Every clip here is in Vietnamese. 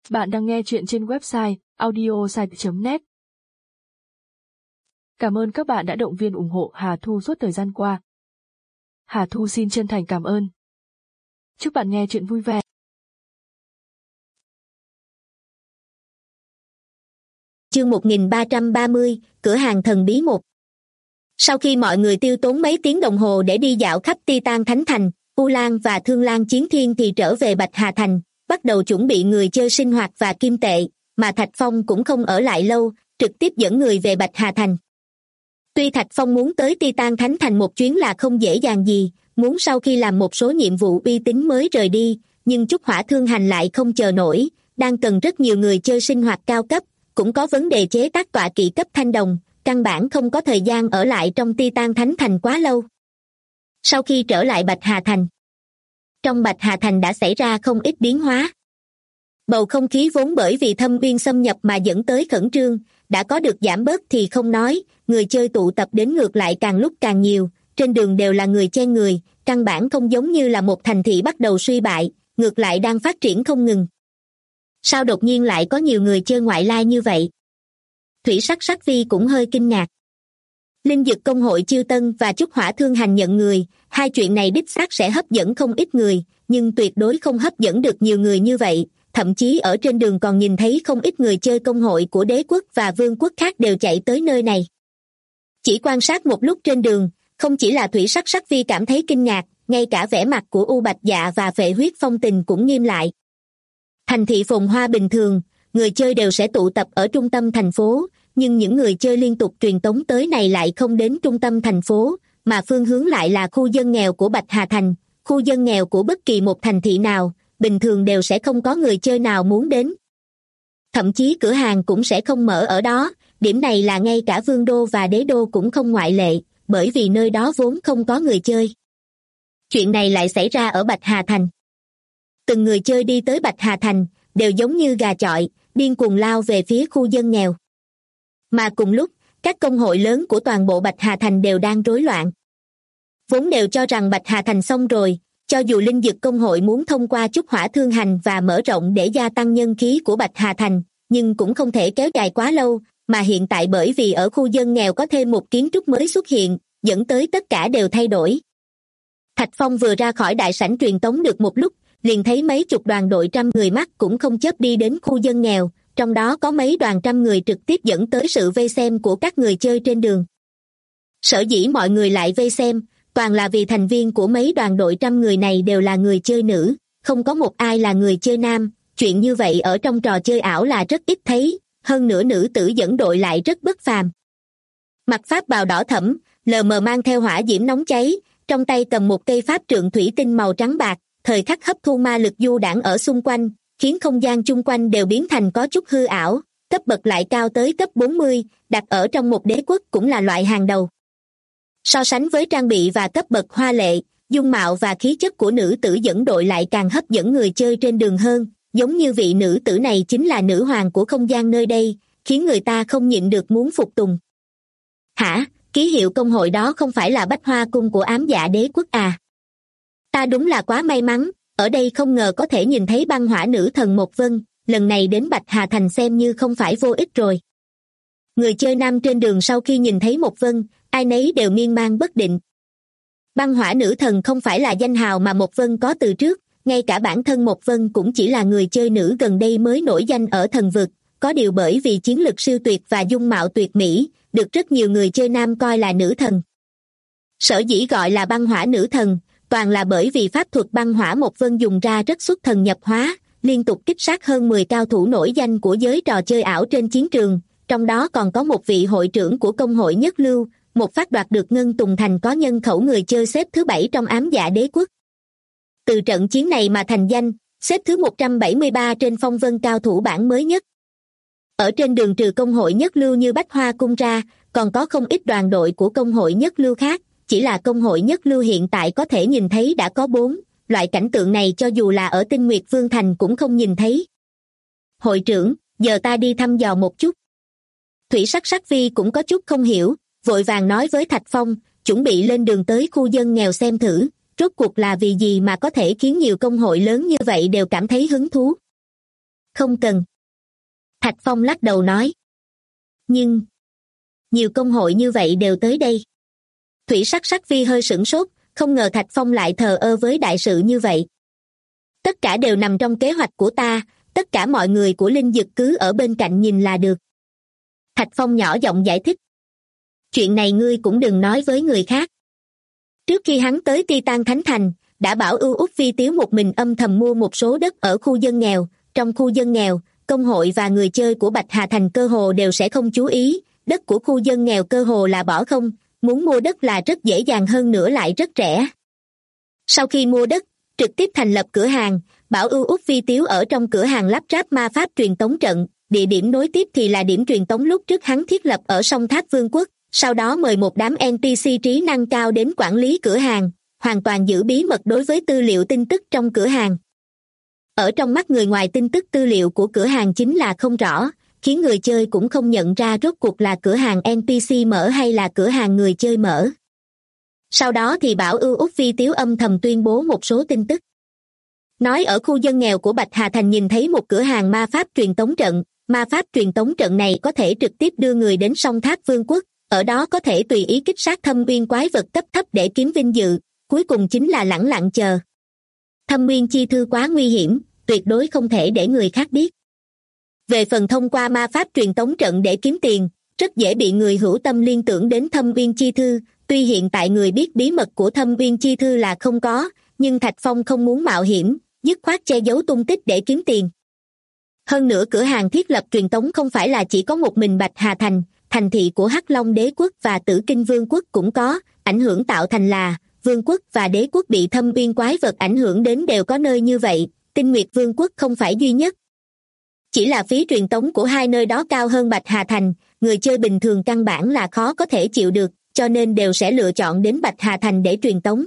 Bạn đang nghe chuyện trên website audiosite.net. Cảm ơn các bạn đã động viên ủng hộ Hà Thu suốt thời gian qua. Hà Thu xin chân thành cảm ơn. Chúc bạn nghe chuyện vui vẻ. Chương 1330, cửa hàng thần bí 1. Sau khi mọi người tiêu tốn mấy tiếng đồng hồ để đi dạo khắp Titan Thánh Thành, U Lan và Thương Lan Chiến Thiên thì trở về Bạch Hà Thành, bắt đầu chuẩn bị người chơi sinh hoạt và kim tệ, mà Thạch Phong cũng không ở lại lâu, trực tiếp dẫn người về Bạch Hà Thành. Tuy Thạch Phong muốn tới Titan Thánh Thành một chuyến là không dễ dàng gì, muốn sau khi làm một số nhiệm vụ uy tín mới rời đi, nhưng Trúc Hỏa Thương Hành lại không chờ nổi, đang cần rất nhiều người chơi sinh hoạt cao cấp, cũng có vấn đề chế tác tọa kỵ cấp thanh đồng, căn bản không có thời gian ở lại trong Titan Thánh Thành quá lâu. Sau khi trở lại Bạch Hà Thành, trong Bạch Hà Thành đã xảy ra không ít biến hóa. Bầu không khí vốn bởi vì thâm uyên xâm nhập mà dẫn tới khẩn trương, đã có được giảm bớt thì không nói, người chơi tụ tập đến ngược lại càng lúc càng nhiều, trên đường đều là người chen người, căn bản không giống như là một thành thị bắt đầu suy bại, ngược lại đang phát triển không ngừng. Sao đột nhiên lại có nhiều người chơi ngoại lai như vậy? Thủy Sắc Sắc Vi cũng hơi kinh ngạc. Linh Dực Công hội Chiêu Tân và Trúc Hỏa Thương Hành nhận người, hai chuyện này đích xác sẽ hấp dẫn không ít người, nhưng tuyệt đối không hấp dẫn được nhiều người như vậy, thậm chí ở trên đường còn nhìn thấy không ít người chơi công hội của đế quốc và vương quốc khác đều chạy tới nơi này. Chỉ quan sát một lúc trên đường, không chỉ là Thủy Sắc Sắc Vi cảm thấy kinh ngạc, ngay cả vẻ mặt của U Bạch Dạ và Phệ Huyết Phong Tình cũng nghiêm lại. Thành thị phồn hoa bình thường, người chơi đều sẽ tụ tập ở trung tâm thành phố, nhưng những người chơi liên tục truyền tống tới này lại không đến trung tâm thành phố, mà phương hướng lại là khu dân nghèo của Bạch Hà Thành, khu dân nghèo của bất kỳ một thành thị nào, bình thường đều sẽ không có người chơi nào muốn đến. Thậm chí cửa hàng cũng sẽ không mở ở đó, điểm này là ngay cả vương đô và đế đô cũng không ngoại lệ, bởi vì nơi đó vốn không có người chơi. Chuyện này lại xảy ra ở Bạch Hà Thành. Từng người chơi đi tới Bạch Hà Thành, đều giống như gà chọi, điên cuồng lao về phía khu dân nghèo. Mà cùng lúc, các công hội lớn của toàn bộ Bạch Hà Thành đều đang rối loạn. Vốn đều cho rằng Bạch Hà Thành xong rồi, cho dù Linh Dực Công hội muốn thông qua Trúc Hỏa Thương Hành và mở rộng để gia tăng nhân khí của Bạch Hà Thành, nhưng cũng không thể kéo dài quá lâu, mà hiện tại bởi vì ở khu dân nghèo có thêm một kiến trúc mới xuất hiện, dẫn tới tất cả đều thay đổi. Thạch Phong vừa ra khỏi đại sảnh truyền tống được một lúc, liền thấy mấy chục đoàn đội trăm người mắt cũng không chớp đi đến khu dân nghèo, trong đó có mấy đoàn trăm người trực tiếp dẫn tới sự vây xem của các người chơi trên đường. Sở dĩ mọi người lại vây xem, toàn là vì thành viên của mấy đoàn đội trăm người này đều là người chơi nữ, không có một ai là người chơi nam, chuyện như vậy ở trong trò chơi ảo là rất ít thấy, hơn nữa nữ tử dẫn đội lại rất bất phàm. Mặc pháp bào đỏ thẫm, lờ mờ mang theo hỏa diễm nóng cháy, trong tay cầm một cây pháp trượng thủy tinh màu trắng bạc, thời khắc hấp thu ma lực du đãng ở xung quanh, khiến không gian chung quanh đều biến thành có chút hư ảo, cấp bậc lại cao tới cấp 40, đặt ở trong một đế quốc cũng là loại hàng đầu. So sánh với trang bị và cấp bậc hoa lệ, dung mạo và khí chất của nữ tử dẫn đội lại càng hấp dẫn người chơi trên đường hơn, giống như vị nữ tử này chính là nữ hoàng của không gian nơi đây, khiến người ta không nhịn được muốn phục tùng. Hả, ký hiệu công hội đó không phải là Bách Hoa Cung của ám dạ đế quốc à? Ta đúng là quá may mắn, ở đây không ngờ có thể nhìn thấy băng hỏa nữ thần Một Vân, lần này đến Bạch Hà Thành xem như không phải vô ích rồi. Người chơi nam trên đường sau khi nhìn thấy Một Vân, ai nấy đều miên man bất định. Băng hỏa nữ thần không phải là danh hào mà Một Vân có từ trước, ngay cả bản thân Một Vân cũng chỉ là người chơi nữ gần đây mới nổi danh ở thần vực, có điều bởi vì chiến lực siêu tuyệt và dung mạo tuyệt mỹ, được rất nhiều người chơi nam coi là nữ thần. Sở dĩ gọi là băng hỏa nữ thần, toàn là bởi vì pháp thuật băng hỏa Một Vân dùng ra rất xuất thần nhập hóa, liên tục kích sát hơn 10 cao thủ nổi danh của giới trò chơi ảo trên chiến trường, trong đó còn có một vị hội trưởng của công hội Nhất Lưu, một phát đoạt được Ngân Tùng Thành có nhân khẩu người chơi xếp thứ 7 trong ám dạ đế quốc. Từ trận chiến này mà thành danh, xếp thứ 173 trên phong vân cao thủ bảng mới nhất. Ở trên đường trừ công hội Nhất Lưu như Bách Hoa Cung ra, còn có không ít đoàn đội của công hội Nhất Lưu khác, chỉ là công hội Nhất Lưu hiện tại có thể nhìn thấy đã có 4, loại cảnh tượng này cho dù là ở Tinh Nguyệt Vương Thành cũng không nhìn thấy. Hội trưởng, giờ ta đi thăm dò một chút. Thủy Sắc Sắc Vi cũng có chút không hiểu, vội vàng nói với Thạch Phong, chuẩn bị lên đường tới khu dân nghèo xem thử, rốt cuộc là vì gì mà có thể khiến nhiều công hội lớn như vậy đều cảm thấy hứng thú. Không cần. Thạch Phong lắc đầu nói. Nhưng, nhiều công hội như vậy đều tới đây. Thủy Sắc Sắc Vi hơi sửng sốt, không ngờ Thạch Phong lại thờ ơ với đại sự như vậy. Tất cả đều nằm trong kế hoạch của ta, tất cả mọi người của Linh Dực cứ ở bên cạnh nhìn là được. Thạch Phong nhỏ giọng giải thích. Chuyện này ngươi cũng đừng nói với người khác. Trước khi hắn tới Titan Thánh Thành, đã bảo Ưu Úc Vi Tiếu một mình âm thầm mua một số đất ở khu dân nghèo. Trong khu dân nghèo, công hội và người chơi của Bạch Hà Thành cơ hồ đều sẽ không chú ý, đất của khu dân nghèo cơ hồ là bỏ không, muốn mua đất là rất dễ dàng hơn nữa lại rất rẻ. Sau khi mua đất, trực tiếp thành lập cửa hàng, bảo Ưu Úc Vi Tiếu ở trong cửa hàng lắp ráp ma pháp truyền tống trận, địa điểm nối tiếp thì là điểm truyền tống lúc trước hắn thiết lập ở sông Tháp Vương quốc, sau đó mời một đám NPC trí năng cao đến quản lý cửa hàng, hoàn toàn giữ bí mật đối với tư liệu tin tức trong cửa hàng. Ở trong mắt người ngoài tin tức tư liệu của cửa hàng chính là không rõ, khiến người chơi cũng không nhận ra rốt cuộc là cửa hàng NPC mở hay là cửa hàng người chơi mở. Sau đó thì bảo Ưu Úc Vi Tiếu âm thầm tuyên bố một số tin tức. Nói ở khu dân nghèo của Bạch Hà Thành nhìn thấy một cửa hàng ma pháp truyền tống trận, ma pháp truyền tống trận này có thể trực tiếp đưa người đến sông Tháp Vương quốc, ở đó có thể tùy ý kích sát thâm uyên quái vật cấp thấp để kiếm vinh dự, cuối cùng chính là lẳng lặng chờ. Thâm uyên chi thư quá nguy hiểm, tuyệt đối không thể để người khác biết. Về phần thông qua ma pháp truyền tống trận để kiếm tiền, rất dễ bị người hữu tâm liên tưởng đến thâm uyên chi thư, tuy hiện tại người biết bí mật của thâm uyên chi thư là không có, nhưng Thạch Phong không muốn mạo hiểm, dứt khoát che giấu tung tích để kiếm tiền. Hơn nữa cửa hàng thiết lập truyền tống không phải là chỉ có một mình Bạch Hà Thành, thành thị của Hắc Long Đế quốc và Tử Kinh Vương quốc cũng có, ảnh hưởng tạo thành là Vương quốc và Đế quốc bị thâm uyên quái vật ảnh hưởng đến đều có nơi như vậy, Tinh Nguyệt Vương quốc không phải duy nhất. Chỉ là phí truyền tống của hai nơi đó cao hơn Bạch Hà Thành, người chơi bình thường căn bản là khó có thể chịu được, cho nên đều sẽ lựa chọn đến Bạch Hà Thành để truyền tống.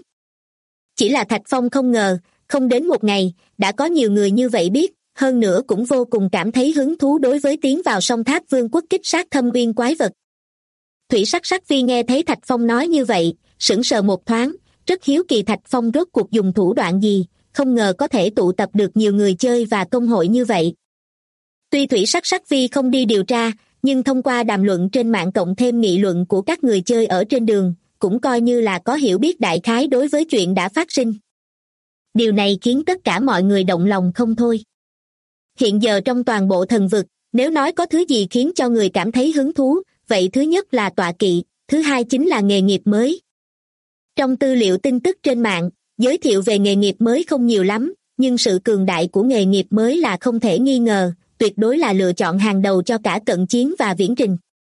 Chỉ là Thạch Phong không ngờ, không đến một ngày, đã có nhiều người như vậy biết, hơn nữa cũng vô cùng cảm thấy hứng thú đối với tiến vào sông Tháp Vương quốc kích sát thâm uyên quái vật. Thủy Sắc Sắc Vi nghe thấy Thạch Phong nói như vậy, sững sờ một thoáng, rất hiếu kỳ Thạch Phong rốt cuộc dùng thủ đoạn gì, không ngờ có thể tụ tập được nhiều người chơi và công hội như vậy. Tuy Thủy Sắc Sắc Vi không đi điều tra, nhưng thông qua đàm luận trên mạng cộng thêm nghị luận của các người chơi ở trên đường, cũng coi như là có hiểu biết đại khái đối với chuyện đã phát sinh. Điều này khiến tất cả mọi người động lòng không thôi. Hiện giờ trong toàn bộ thần vực, nếu nói có thứ gì khiến cho người cảm thấy hứng thú, vậy thứ nhất là tọa kỵ, thứ hai chính là nghề nghiệp mới. Trong tư liệu tin tức trên mạng, giới thiệu về nghề nghiệp mới không nhiều lắm, nhưng sự cường đại của nghề nghiệp mới là không thể nghi ngờ, tuyệt đối là lựa chọn hàng đầu cho cả cận chiến và viễn trình.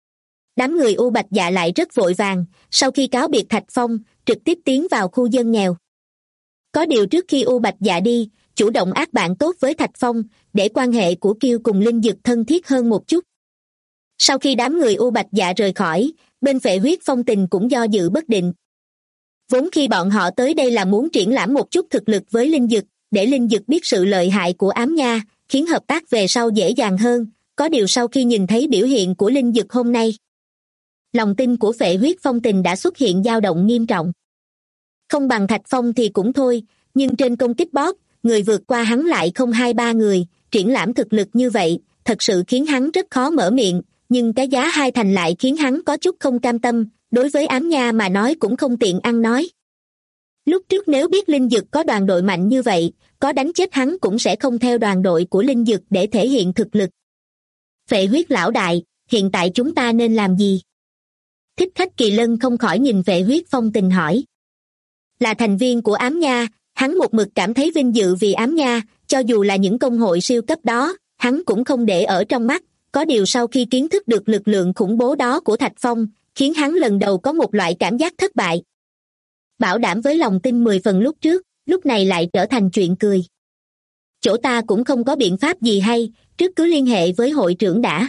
Đám người U Bạch Dạ lại rất vội vàng, sau khi cáo biệt Thạch Phong, trực tiếp tiến vào khu dân nghèo. Có điều trước khi U Bạch Dạ đi, chủ động ác bạn tốt với Thạch Phong, để quan hệ của Kiêu cùng Linh Dực thân thiết hơn một chút. Sau khi đám người U Bạch Dạ rời khỏi, bên Phệ Huyết Phong Tình cũng do dự bất định. Vốn khi bọn họ tới đây là muốn triển lãm một chút thực lực với Linh Dực, để Linh Dực biết sự lợi hại của ám nha, khiến hợp tác về sau dễ dàng hơn, có điều sau khi nhìn thấy biểu hiện của Linh Dực hôm nay, lòng tin của Phệ Huyết Phong Tình đã xuất hiện dao động nghiêm trọng. Không bằng Thạch Phong thì cũng thôi, nhưng trên công kích boss, người vượt qua hắn lại không 2-3 người, triển lãm thực lực như vậy, thật sự khiến hắn rất khó mở miệng, nhưng cái giá 2 thành lại khiến hắn có chút không cam tâm, đối với ám nha mà nói cũng không tiện ăn nói. Lúc trước nếu biết Linh Dực có đoàn đội mạnh như vậy, có đánh chết hắn cũng sẽ không theo đoàn đội của Linh Dực để thể hiện thực lực. Phệ Huyết lão đại, hiện tại chúng ta nên làm gì? Thích Khách Kỳ Lân không khỏi nhìn Phệ Huyết Phong Tình hỏi. Là thành viên của ám nha, hắn một mực cảm thấy vinh dự vì ám nha, cho dù là những công hội siêu cấp đó, hắn cũng không để ở trong mắt, có điều sau khi kiến thức được lực lượng khủng bố đó của Thạch Phong, khiến hắn lần đầu có một loại cảm giác thất bại. Bảo đảm với lòng tin 10 phần lúc trước, lúc này lại trở thành chuyện cười. Chỗ ta cũng không có biện pháp gì hay, trước cứ liên hệ với hội trưởng đã.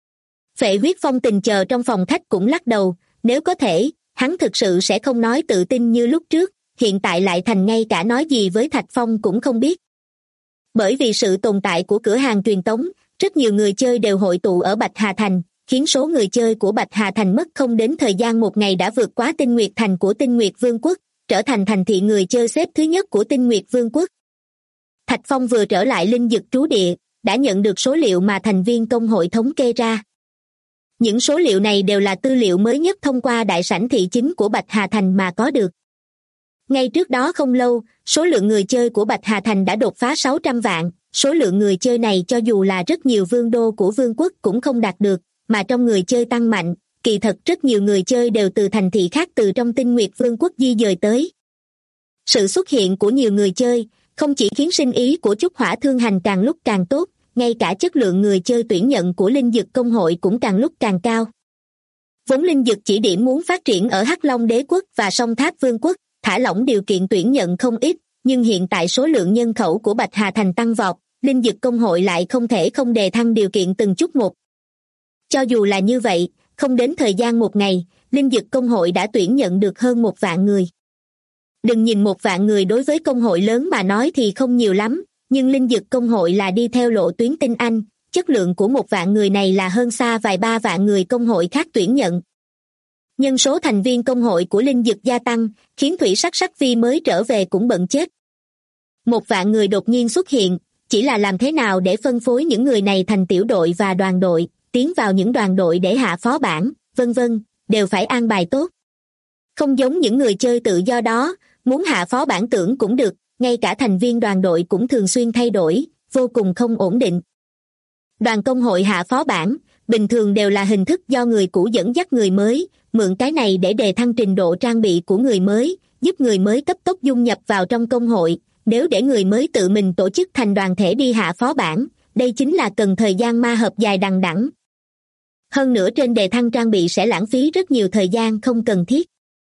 Phệ Huyết Phong Tình chờ trong phòng khách cũng lắc đầu, nếu có thể, hắn thực sự sẽ không nói tự tin như lúc trước, hiện tại lại thành ngay cả nói gì với Thạch Phong cũng không biết. Bởi vì sự tồn tại của cửa hàng truyền tống, rất nhiều người chơi đều hội tụ ở Bạch Hà Thành, khiến số người chơi của Bạch Hà Thành mất không đến thời gian một ngày đã vượt quá Tinh Nguyệt Thành của Tinh Nguyệt Vương quốc, trở thành thành thị người chơi xếp thứ nhất của Tinh Nguyệt Vương quốc. Thạch Phong vừa trở lại Linh Dực trú địa, đã nhận được số liệu mà thành viên công hội thống kê ra. Những số liệu này đều là tư liệu mới nhất thông qua đại sảnh thị chính của Bạch Hà Thành mà có được. Ngay trước đó không lâu, số lượng người chơi của Bạch Hà Thành đã đột phá 600 vạn, số lượng người chơi này cho dù là rất nhiều vương đô của vương quốc cũng không đạt được, mà trong người chơi tăng mạnh, kỳ thật rất nhiều người chơi đều từ thành thị khác từ trong Tinh Nguyệt Vương quốc di dời tới. Sự xuất hiện của nhiều người chơi không chỉ khiến sinh ý của Trúc Hỏa Thương Hành càng lúc càng tốt, ngay cả chất lượng người chơi tuyển nhận của Linh Dực Công hội cũng càng lúc càng cao. Vốn Linh Dực chỉ điểm muốn phát triển ở Hắc Long Đế quốc và Song Tháp Vương quốc, thả lỏng điều kiện tuyển nhận không ít, nhưng hiện tại số lượng nhân khẩu của Bạch Hà Thành tăng vọt, Linh Dực Công hội lại không thể không đề thăng điều kiện từng chút một. Cho dù là như vậy, không đến thời gian một ngày, Linh Dực Công hội đã tuyển nhận được hơn 1 vạn người. Đừng nhìn 1 vạn người đối với công hội lớn mà nói thì không nhiều lắm, nhưng Linh Dực Công hội là đi theo lộ tuyến tinh anh, chất lượng của 1 vạn người này là hơn xa vài 3 vạn người công hội khác tuyển nhận. Nhân số thành viên công hội của Linh Dực gia tăng, khiến Thủy Sắc Sắc Vi mới trở về cũng bận chết. 1 vạn người đột nhiên xuất hiện, chỉ là làm thế nào để phân phối những người này thành tiểu đội và đoàn đội, tiến vào những đoàn đội để hạ phó bản, vân vân, đều phải an bài tốt. Không giống những người chơi tự do đó, muốn hạ phó bản tưởng cũng được, ngay cả thành viên đoàn đội cũng thường xuyên thay đổi, vô cùng không ổn định. Đoàn công hội hạ phó bản, bình thường đều là hình thức do người cũ dẫn dắt người mới, mượn cái này để đề thăng trình độ trang bị của người mới, giúp người mới cấp tốc dung nhập vào trong công hội. Nếu để người mới tự mình tổ chức thành đoàn thể đi hạ phó bản, đây chính là cần thời gian ma hợp dài đằng đẵng. Hơn nữa trên đề thăng trang bị sẽ lãng phí rất nhiều thời gian không cần thiết.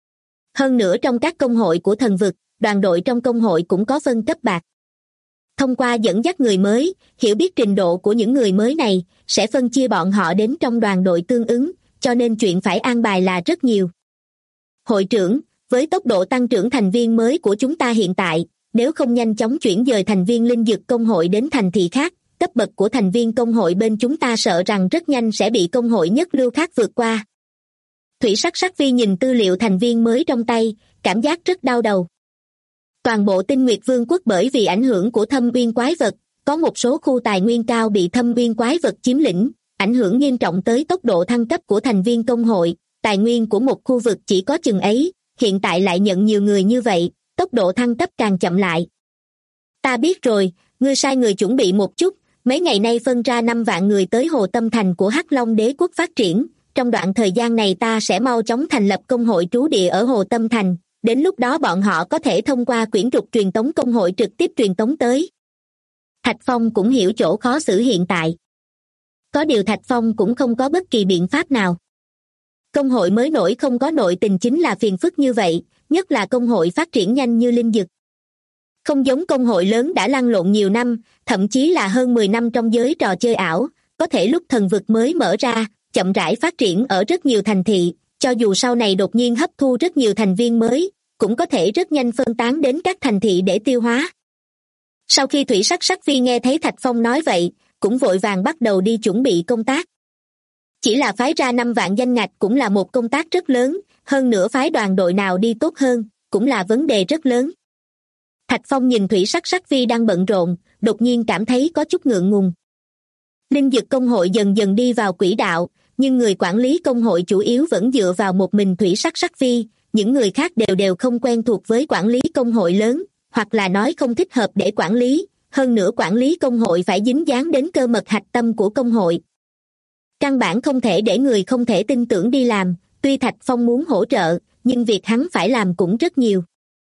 Hơn nữa trong các công hội của thần vực, đoàn đội trong công hội cũng có phân cấp bạc. Thông qua dẫn dắt người mới, hiểu biết trình độ của những người mới này, sẽ phân chia bọn họ đến trong đoàn đội tương ứng, cho nên chuyện phải an bài là rất nhiều. Hội trưởng, với tốc độ tăng trưởng thành viên mới của chúng ta hiện tại, nếu không nhanh chóng chuyển dời thành viên Linh Dực Công hội đến thành thị khác, cấp bậc của thành viên công hội bên chúng ta sợ rằng rất nhanh sẽ bị công hội nhất lưu khác vượt qua. Thủy Sắc Sắc Vi nhìn tư liệu thành viên mới trong tay, cảm giác rất đau đầu. Toàn bộ Tinh Nguyệt Vương quốc bởi vì ảnh hưởng của thâm uyên quái vật, có một số khu tài nguyên cao bị thâm uyên quái vật chiếm lĩnh, ảnh hưởng nghiêm trọng tới tốc độ thăng cấp của thành viên công hội, tài nguyên của một khu vực chỉ có chừng ấy, hiện tại lại nhận nhiều người như vậy, tốc độ thăng cấp càng chậm lại. Ta biết rồi, ngươi sai người chuẩn bị một chút, mấy ngày nay phân ra 5 vạn người tới Hồ Tâm Thành của Hắc Long Đế quốc phát triển, trong đoạn thời gian này ta sẽ mau chóng thành lập công hội trú địa ở Hồ Tâm Thành, đến lúc đó bọn họ có thể thông qua quyển trục truyền tống công hội trực tiếp truyền tống tới. Thạch Phong cũng hiểu chỗ khó xử hiện tại. Có điều Thạch Phong cũng không có bất kỳ biện pháp nào. Công hội mới nổi không có nội tình chính là phiền phức như vậy, nhất là công hội phát triển nhanh như Linh Dực. Không giống công hội lớn đã lăn lộn nhiều năm, thậm chí là hơn 10 năm trong giới trò chơi ảo, có thể lúc thần vực mới mở ra, chậm rãi phát triển ở rất nhiều thành thị, cho dù sau này đột nhiên hấp thu rất nhiều thành viên mới, cũng có thể rất nhanh phân tán đến các thành thị để tiêu hóa. Sau khi Thủy Sắc Sắc Vi nghe thấy Thạch Phong nói vậy, cũng vội vàng bắt đầu đi chuẩn bị công tác. Chỉ là phái ra 5 vạn danh ngạch cũng là một công tác rất lớn, hơn nữa phái đoàn đội nào đi tốt hơn, cũng là vấn đề rất lớn. Thạch Phong nhìn Thủy Sắc Sắc Vi đang bận rộn, đột nhiên cảm thấy có chút ngượng ngùng. Linh Dực Công hội dần dần đi vào quỹ đạo, nhưng người quản lý công hội chủ yếu vẫn dựa vào một mình Thủy Sắc Sắc Vi, những người khác đều không quen thuộc với quản lý công hội lớn, hoặc là nói không thích hợp để quản lý, hơn nữa quản lý công hội phải dính dáng đến cơ mật hạch tâm của công hội. Căn bản không thể để người không thể tin tưởng đi làm, tuy Thạch Phong muốn hỗ trợ, nhưng việc hắn phải làm cũng rất nhiều.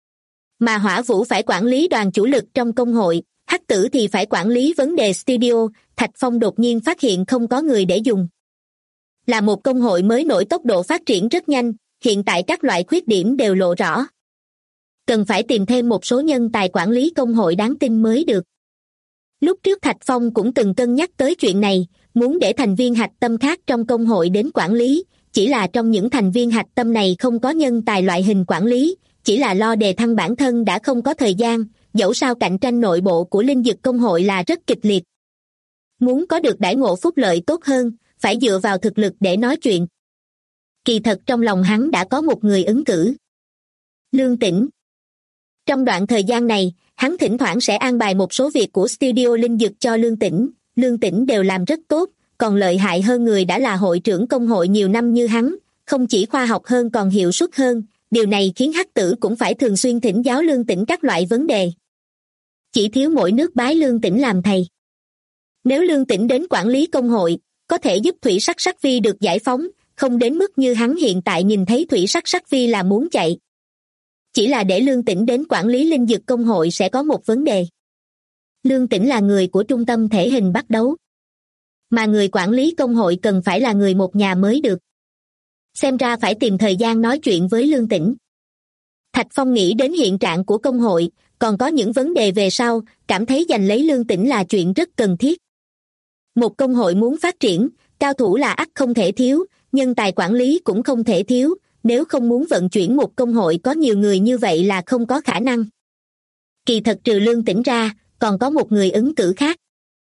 Mà Hỏa Vũ phải quản lý đoàn chủ lực trong công hội, Hắc Tử thì phải quản lý vấn đề studio, Thạch Phong đột nhiên phát hiện không có người để dùng. Là một công hội mới nổi tốc độ phát triển rất nhanh, hiện tại các loại khuyết điểm đều lộ rõ. Cần phải tìm thêm một số nhân tài quản lý công hội đáng tin mới được. Lúc trước Thạch Phong cũng từng cân nhắc tới chuyện này, muốn để thành viên hạch tâm khác trong công hội đến quản lý, chỉ là trong những thành viên hạch tâm này không có nhân tài loại hình quản lý, chỉ là lo đề thăng bản thân đã không có thời gian, dẫu sao cạnh tranh nội bộ của Linh Dực Công hội là rất kịch liệt. Muốn có được đãi ngộ phúc lợi tốt hơn, phải dựa vào thực lực để nói chuyện. Kỳ thật trong lòng hắn đã có một người ứng cử. Lương Tĩnh. Trong đoạn thời gian này, hắn thỉnh thoảng sẽ an bài một số việc của studio Linh Dực cho Lương Tĩnh, Lương Tĩnh đều làm rất tốt, còn lợi hại hơn người đã là hội trưởng công hội nhiều năm như hắn, không chỉ khoa học hơn còn hiệu suất hơn, điều này khiến Hắc Tử cũng phải thường xuyên thỉnh giáo Lương Tĩnh các loại vấn đề. Chỉ thiếu mỗi nước bái Lương Tĩnh làm thầy. Nếu Lương Tĩnh đến quản lý công hội, có thể giúp Thủy Sắc Sắc Vi được giải phóng, không đến mức như hắn hiện tại nhìn thấy Thủy Sắc Sắc Vi là muốn chạy. Chỉ là để Lương Tĩnh đến quản lý linh dược công hội sẽ có một vấn đề. Lương Tĩnh là người của trung tâm thể hình bắt đấu, mà người quản lý công hội cần phải là người một nhà mới được. Xem ra phải tìm thời gian nói chuyện với Lương Tĩnh. Thạch Phong nghĩ đến hiện trạng của công hội, còn có những vấn đề về sau, cảm thấy giành lấy Lương Tĩnh là chuyện rất cần thiết. Một công hội muốn phát triển, cao thủ là ắt không thể thiếu, nhân tài quản lý cũng không thể thiếu, nếu không muốn vận chuyển một công hội có nhiều người như vậy là không có khả năng. Kỳ thật trừ Lương Tĩnh ra, còn có một người ứng cử khác.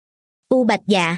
U Bạch Dạ.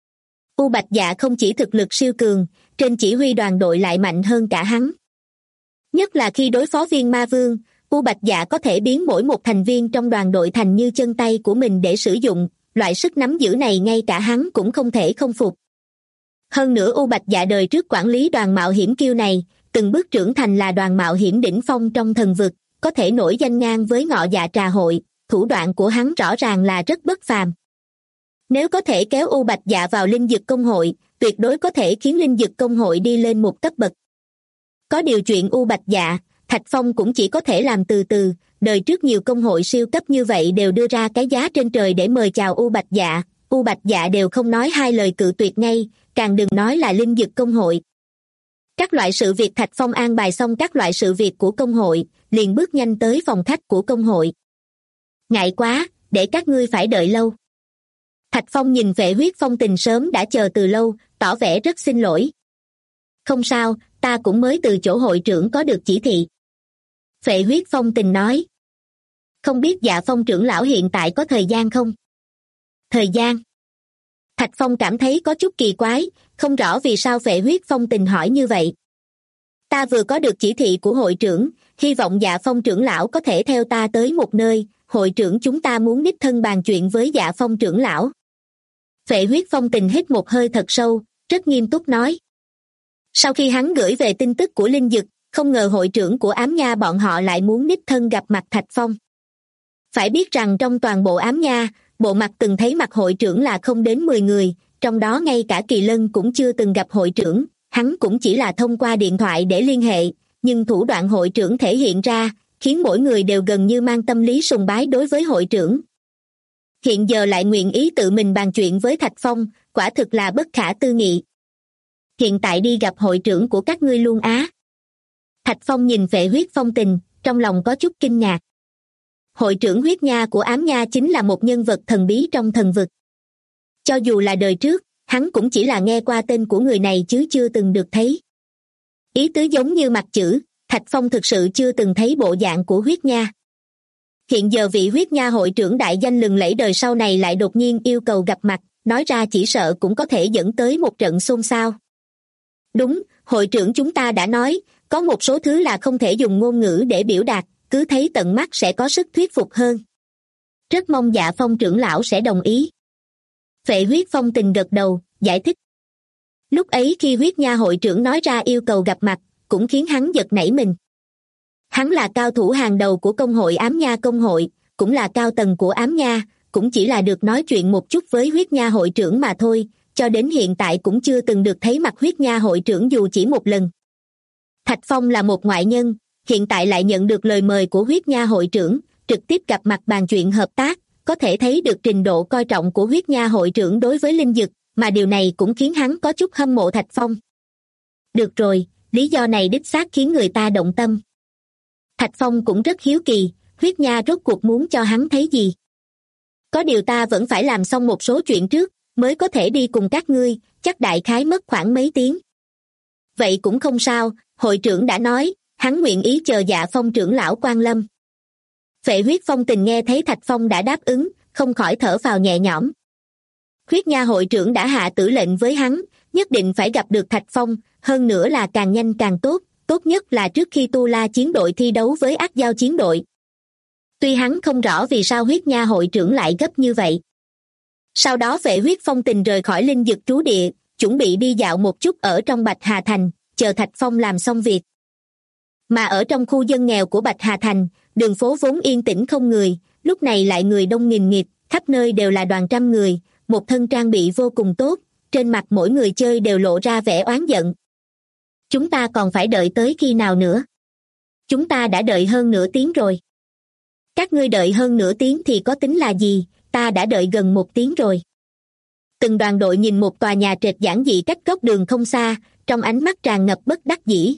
U Bạch Dạ không chỉ thực lực siêu cường, trên chỉ huy đoàn đội lại mạnh hơn cả hắn. Nhất là khi đối phó Viên Ma Vương, U Bạch Dạ có thể biến mỗi một thành viên trong đoàn đội thành như chân tay của mình để sử dụng, loại sức nắm giữ này ngay cả hắn cũng không thể không phục. Hơn nữa U Bạch Dạ đời trước quản lý đoàn mạo hiểm kiêu này, từng bước trưởng thành là đoàn mạo hiểm đỉnh phong trong thần vực, có thể nổi danh ngang với Ngọ Dạ Trà Hội, thủ đoạn của hắn rõ ràng là rất bất phàm. Nếu có thể kéo U Bạch Dạ vào linh dược công hội, tuyệt đối có thể khiến linh dược công hội đi lên một cấp bậc. Có điều chuyện U Bạch Dạ, Thạch Phong cũng chỉ có thể làm từ từ, đời trước nhiều công hội siêu cấp như vậy đều đưa ra cái giá trên trời để mời chào U Bạch Dạ đều không nói hai lời cự tuyệt ngay, càng đừng nói là linh dược công hội. Các loại sự việc Thạch Phong an bài xong các loại sự việc của công hội, liền bước nhanh tới phòng khách của công hội. Ngại quá, để các ngươi phải đợi lâu. Thạch Phong nhìn Vệ Huyết Phong Tình sớm đã chờ từ lâu, tỏ vẻ rất xin lỗi. Không sao, ta cũng mới từ chỗ hội trưởng có được chỉ thị. Vệ Huyết Phong Tình nói. Không biết Dạ Phong trưởng lão hiện tại có thời gian không? Thời gian? Thạch Phong cảm thấy có chút kỳ quái, không rõ vì sao Vệ Huyết Phong Tình hỏi như vậy. Ta vừa có được chỉ thị của hội trưởng, hy vọng Dạ Phong trưởng lão có thể theo ta tới một nơi, hội trưởng chúng ta muốn đích thân bàn chuyện với Dạ Phong trưởng lão. Vệ Huyết Phong Tình hít một hơi thật sâu, rất nghiêm túc nói. Sau khi hắn gửi về tin tức của linh dực, không ngờ hội trưởng của Ám Nha bọn họ lại muốn đích thân gặp mặt Thạch Phong. Phải biết rằng trong toàn bộ Ám Nha, bộ mặt từng thấy mặt hội trưởng là không đến 10 người, trong đó ngay cả Kỳ Lân cũng chưa từng gặp hội trưởng, hắn cũng chỉ là thông qua điện thoại để liên hệ, nhưng thủ đoạn hội trưởng thể hiện ra, khiến mỗi người đều gần như mang tâm lý sùng bái đối với hội trưởng. Hiện giờ lại nguyện ý tự mình bàn chuyện với Thạch Phong, quả thực là bất khả tư nghị. Hiện tại đi gặp hội trưởng của các ngươi luôn á. Thạch Phong nhìn Vệ Huyết Phong Tình, trong lòng có chút kinh ngạc. Hội trưởng Huyết Nha của Ám Nha chính là một nhân vật thần bí trong thần vực. Cho dù là đời trước, hắn cũng chỉ là nghe qua tên của người này chứ chưa từng được thấy. Ý tứ giống như mặt chữ, Thạch Phong thực sự chưa từng thấy bộ dạng của Huyết Nha. Hiện giờ vị Huyết Nha hội trưởng đại danh lừng lẫy đời sau này lại đột nhiên yêu cầu gặp mặt, nói ra chỉ sợ cũng có thể dẫn tới một trận xôn xao. Đúng, hội trưởng chúng ta đã nói, có một số thứ là không thể dùng ngôn ngữ để biểu đạt, cứ thấy tận mắt sẽ có sức thuyết phục hơn. Rất mong Dạ Phong trưởng lão sẽ đồng ý. Vệ Huyết Phong Tình gật đầu, giải thích. Lúc ấy khi Huyết Nha hội trưởng nói ra yêu cầu gặp mặt, cũng khiến hắn giật nảy mình. Hắn là cao thủ hàng đầu của công hội Ám Nha công hội, cũng là cao tầng của Ám Nha, cũng chỉ là được nói chuyện một chút với Huyết Nha hội trưởng mà thôi, cho đến hiện tại cũng chưa từng được thấy mặt Huyết Nha hội trưởng dù chỉ một lần. Thạch Phong là một ngoại nhân, hiện tại lại nhận được lời mời của Huyết Nha hội trưởng, trực tiếp gặp mặt bàn chuyện hợp tác, có thể thấy được trình độ coi trọng của Huyết Nha hội trưởng đối với linh dực, mà điều này cũng khiến hắn có chút hâm mộ Thạch Phong. Được rồi, lý do này đích xác khiến người ta động tâm. Thạch Phong cũng rất hiếu kỳ, Huyết Nha rốt cuộc muốn cho hắn thấy gì. Có điều ta vẫn phải làm xong một số chuyện trước, mới có thể đi cùng các ngươi, chắc đại khái mất khoảng mấy tiếng. Vậy cũng không sao, hội trưởng đã nói, hắn nguyện ý chờ Dạ Phong trưởng lão quan lâm. Vệ Huyết Phong Tình nghe thấy Thạch Phong đã đáp ứng, không khỏi thở phào nhẹ nhõm. Huyết Nha hội trưởng đã hạ tử lệnh với hắn, nhất định phải gặp được Thạch Phong, hơn nữa là càng nhanh càng tốt, tốt nhất là trước khi Tu La chiến đội thi đấu với Ác Giao chiến đội. Tuy hắn không rõ vì sao Huyết Nha hội trưởng lại gấp như vậy. Sau đó Vệ Huyết Phong tình rời khỏi Linh Dực trú địa, chuẩn bị đi dạo một chút ở trong Bạch Hà Thành, chờ Thạch Phong làm xong việc. Mà ở trong khu dân nghèo của Bạch Hà Thành, đường phố vốn yên tĩnh không người, lúc này lại người đông nghìn nghịt, khắp nơi đều là đoàn trăm người, một thân trang bị vô cùng tốt, trên mặt mỗi người chơi đều lộ ra vẻ oán giận. Chúng ta còn phải đợi tới khi nào nữa? Chúng ta đã đợi hơn nửa tiếng rồi. Các ngươi đợi hơn nửa tiếng thì có tính là gì, ta đã đợi gần một tiếng rồi. Từng đoàn đội nhìn một tòa nhà trệt giản dị cách góc đường không xa, trong ánh mắt tràn ngập bất đắc dĩ.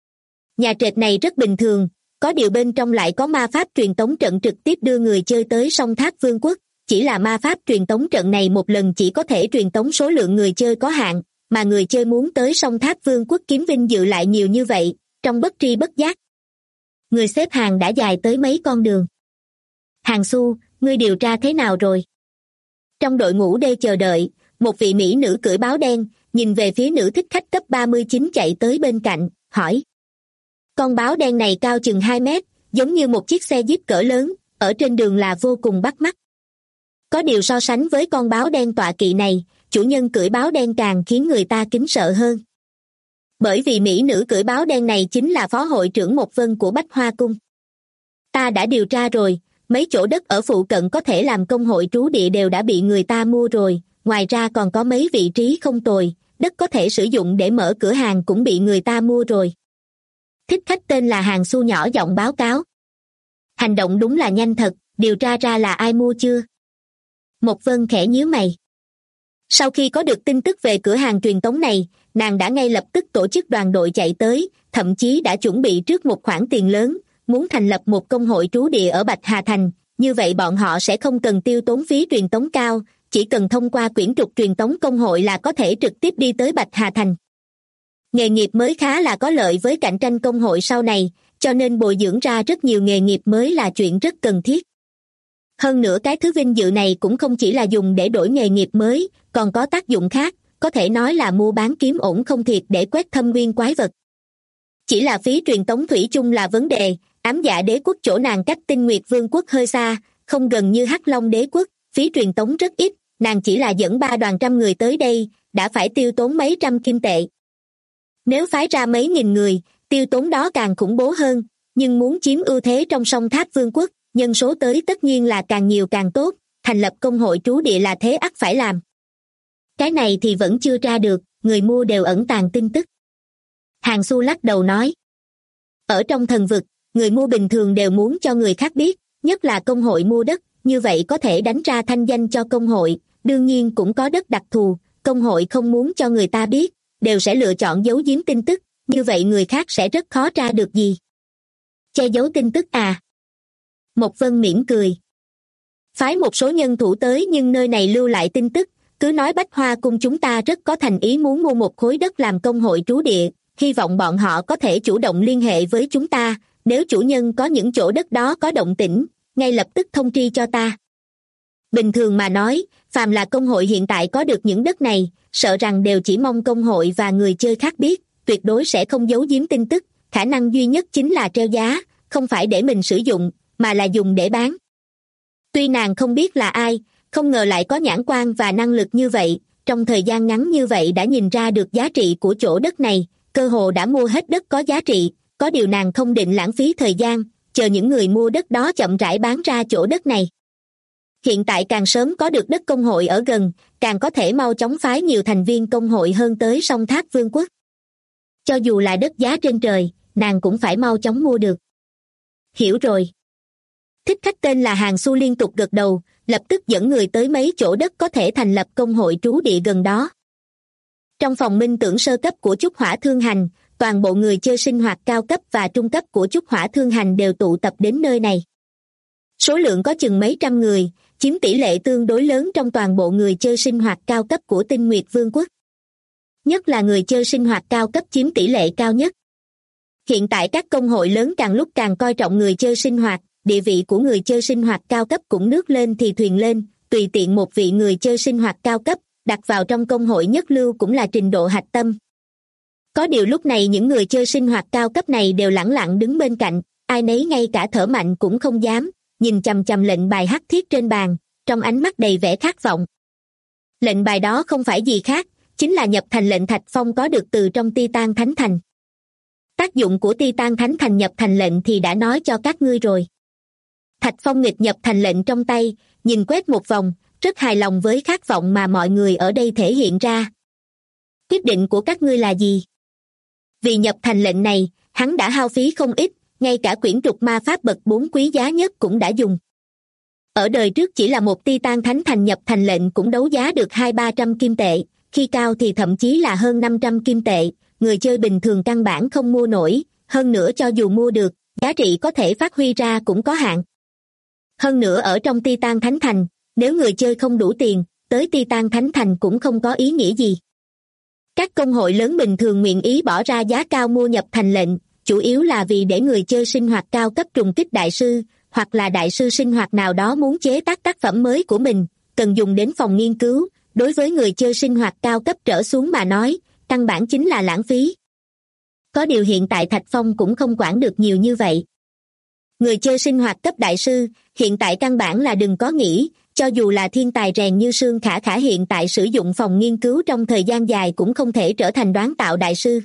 Nhà trệt này rất bình thường, có điều bên trong lại có ma pháp truyền tống trận trực tiếp đưa người chơi tới song Tháp Vương quốc. Chỉ là ma pháp truyền tống trận này một lần chỉ có thể truyền tống số lượng người chơi có hạn, mà người chơi muốn tới song Tháp Vương quốc kiếm vinh dự lại nhiều như vậy, trong bất tri bất giác. Người xếp hàng đã dài tới mấy con đường. Hàng Xu, ngươi điều tra thế nào rồi? Trong đội ngũ đê chờ đợi, một vị mỹ nữ cưỡi báo đen, nhìn về phía nữ thích khách cấp 39 chạy tới bên cạnh, hỏi. Con báo đen này cao chừng 2 mét, giống như một chiếc xe jeep cỡ lớn, ở trên đường là vô cùng bắt mắt. Có điều so sánh với con báo đen tọa kỵ này, chủ nhân cưỡi báo đen càng khiến người ta kính sợ hơn. Bởi vì mỹ nữ cưỡi báo đen này chính là phó hội trưởng Một Vân của Bách Hoa Cung. Ta đã điều tra rồi, mấy chỗ đất ở phụ cận có thể làm công hội trú địa đều đã bị người ta mua rồi, ngoài ra còn có mấy vị trí không tồi, đất có thể sử dụng để mở cửa hàng cũng bị người ta mua rồi. Thích khách tên là Hàng Xu nhỏ giọng báo cáo. Hành động đúng là nhanh thật, điều tra ra là ai mua chưa? Một Vân khẽ nhíu mày. Sau khi có được tin tức về cửa hàng truyền tống này, nàng đã ngay lập tức tổ chức đoàn đội chạy tới, thậm chí đã chuẩn bị trước một khoản tiền lớn, muốn thành lập một công hội trú địa ở Bạch Hà Thành, như vậy bọn họ sẽ không cần tiêu tốn phí truyền tống cao, chỉ cần thông qua quyển trục truyền tống công hội là có thể trực tiếp đi tới Bạch Hà Thành. Nghề nghiệp mới khá là có lợi với cạnh tranh công hội sau này, cho nên bồi dưỡng ra rất nhiều nghề nghiệp mới là chuyện rất cần thiết. Hơn nữa cái thứ vinh dự này cũng không chỉ là dùng để đổi nghề nghiệp mới, còn có tác dụng khác, có thể nói là mua bán kiếm ổn không thiệt để quét thâm viên quái vật. Chỉ là phí truyền tống thủy chung là vấn đề, Ám Dạ Đế quốc chỗ nàng cách Tinh Nguyệt Vương quốc hơi xa, không gần như Hắc Long Đế quốc, phí truyền tống rất ít, nàng chỉ là dẫn 3 đoàn trăm người tới đây, đã phải tiêu tốn mấy trăm kim tệ. Nếu phái ra mấy nghìn người, tiêu tốn đó càng khủng bố hơn, nhưng muốn chiếm ưu thế trong song Tháp Vương quốc, nhân số tới tất nhiên là càng nhiều càng tốt, thành lập công hội trú địa là thế ắt phải làm. Cái này thì vẫn chưa tra được, người mua đều ẩn tàng tin tức. Hàng Xu lắc đầu nói. Ở trong thần vực, người mua bình thường đều muốn cho người khác biết, nhất là công hội mua đất, như vậy có thể đánh ra thanh danh cho công hội, đương nhiên cũng có đất đặc thù, công hội không muốn cho người ta biết, đều sẽ lựa chọn giấu giếm tin tức, như vậy người khác sẽ rất khó tra được gì. Che giấu tin tức à? Một Vân mỉm cười. Phái một số nhân thủ tới nhưng nơi này lưu lại tin tức, cứ nói Bách Hoa Cung chúng ta rất có thành ý muốn mua một khối đất làm công hội trú địa, hy vọng bọn họ có thể chủ động liên hệ với chúng ta, nếu chủ nhân có những chỗ đất đó có động tĩnh, ngay lập tức thông tri cho ta. Bình thường mà nói, phàm là công hội hiện tại có được những đất này, sợ rằng đều chỉ mong công hội và người chơi khác biết, tuyệt đối sẽ không giấu giếm tin tức, khả năng duy nhất chính là treo giá, không phải để mình sử dụng, mà là dùng để bán. Tuy nàng không biết là ai, không ngờ lại có nhãn quan và năng lực như vậy, trong thời gian ngắn như vậy đã nhìn ra được giá trị của chỗ đất này, cơ hồ đã mua hết đất có giá trị, có điều nàng không định lãng phí thời gian, chờ những người mua đất đó chậm rãi bán ra chỗ đất này. Hiện tại càng sớm có được đất công hội ở gần, càng có thể mau chóng phái nhiều thành viên công hội hơn tới song Tháp Vương quốc. Cho dù là đất giá trên trời, nàng cũng phải mau chóng mua được. Hiểu rồi. Thích khách tên là Hàng Xu liên tục gật đầu, lập tức dẫn người tới mấy chỗ đất có thể thành lập công hội trú địa gần đó. Trong phòng minh tưởng sơ cấp của Trúc Hỏa Thương Hành, toàn bộ người chơi sinh hoạt cao cấp và trung cấp của Trúc Hỏa Thương Hành đều tụ tập đến nơi này. Số lượng có chừng mấy trăm người, chiếm tỷ lệ tương đối lớn trong toàn bộ người chơi sinh hoạt cao cấp của Tinh Nguyệt Vương quốc. Nhất là người chơi sinh hoạt cao cấp chiếm tỷ lệ cao nhất. Hiện tại các công hội lớn càng lúc càng coi trọng người chơi sinh hoạt, địa vị của người chơi sinh hoạt cao cấp cũng nước lên thì thuyền lên, tùy tiện một vị người chơi sinh hoạt cao cấp, đặt vào trong công hội nhất lưu cũng là trình độ hạch tâm. Có điều lúc này những người chơi sinh hoạt cao cấp này đều lẳng lặng đứng bên cạnh, ai nấy ngay cả thở mạnh cũng không dám, nhìn chằm chằm lệnh bài hắc thiết trên bàn, trong ánh mắt đầy vẻ khát vọng. Lệnh bài đó không phải gì khác, chính là nhập thành lệnh Thạch Phong có được từ trong Titan Thánh Thành. Tác dụng của Titan Thánh Thành nhập thành lệnh thì đã nói cho các ngươi rồi. Thạch Phong nghịch nhập thành lệnh trong tay, nhìn quét một vòng, rất hài lòng với khát vọng mà mọi người ở đây thể hiện ra. Quyết định của các ngươi là gì? Vì nhập thành lệnh này, hắn đã hao phí không ít, ngay cả quyển trục ma pháp bậc 4 quý giá nhất cũng đã dùng. Ở đời trước chỉ là một Titan Thánh Thành nhập thành lệnh cũng đấu giá được 200-300 kim tệ, khi cao thì thậm chí là hơn 500 kim tệ, người chơi bình thường căn bản không mua nổi, hơn nữa cho dù mua được, giá trị có thể phát huy ra cũng có hạn. Hơn nữa ở trong Titan Thánh Thành, nếu người chơi không đủ tiền, tới Titan Thánh Thành cũng không có ý nghĩa gì. Các công hội lớn bình thường nguyện ý bỏ ra giá cao mua nhập thành lệnh, chủ yếu là vì để người chơi sinh hoạt cao cấp trùng kích đại sư, hoặc là đại sư sinh hoạt nào đó muốn chế tác tác phẩm mới của mình, cần dùng đến phòng nghiên cứu, đối với người chơi sinh hoạt cao cấp trở xuống mà nói, căn bản chính là lãng phí. Có điều hiện tại Thạch Phong cũng không quản được nhiều như vậy. Người chơi sinh hoạt cấp đại sư, hiện tại căn bản là đừng có nghĩ, cho dù là thiên tài rèn như Sương Khả Khả hiện tại sử dụng phòng nghiên cứu trong thời gian dài cũng không thể trở thành đoán tạo đại sư.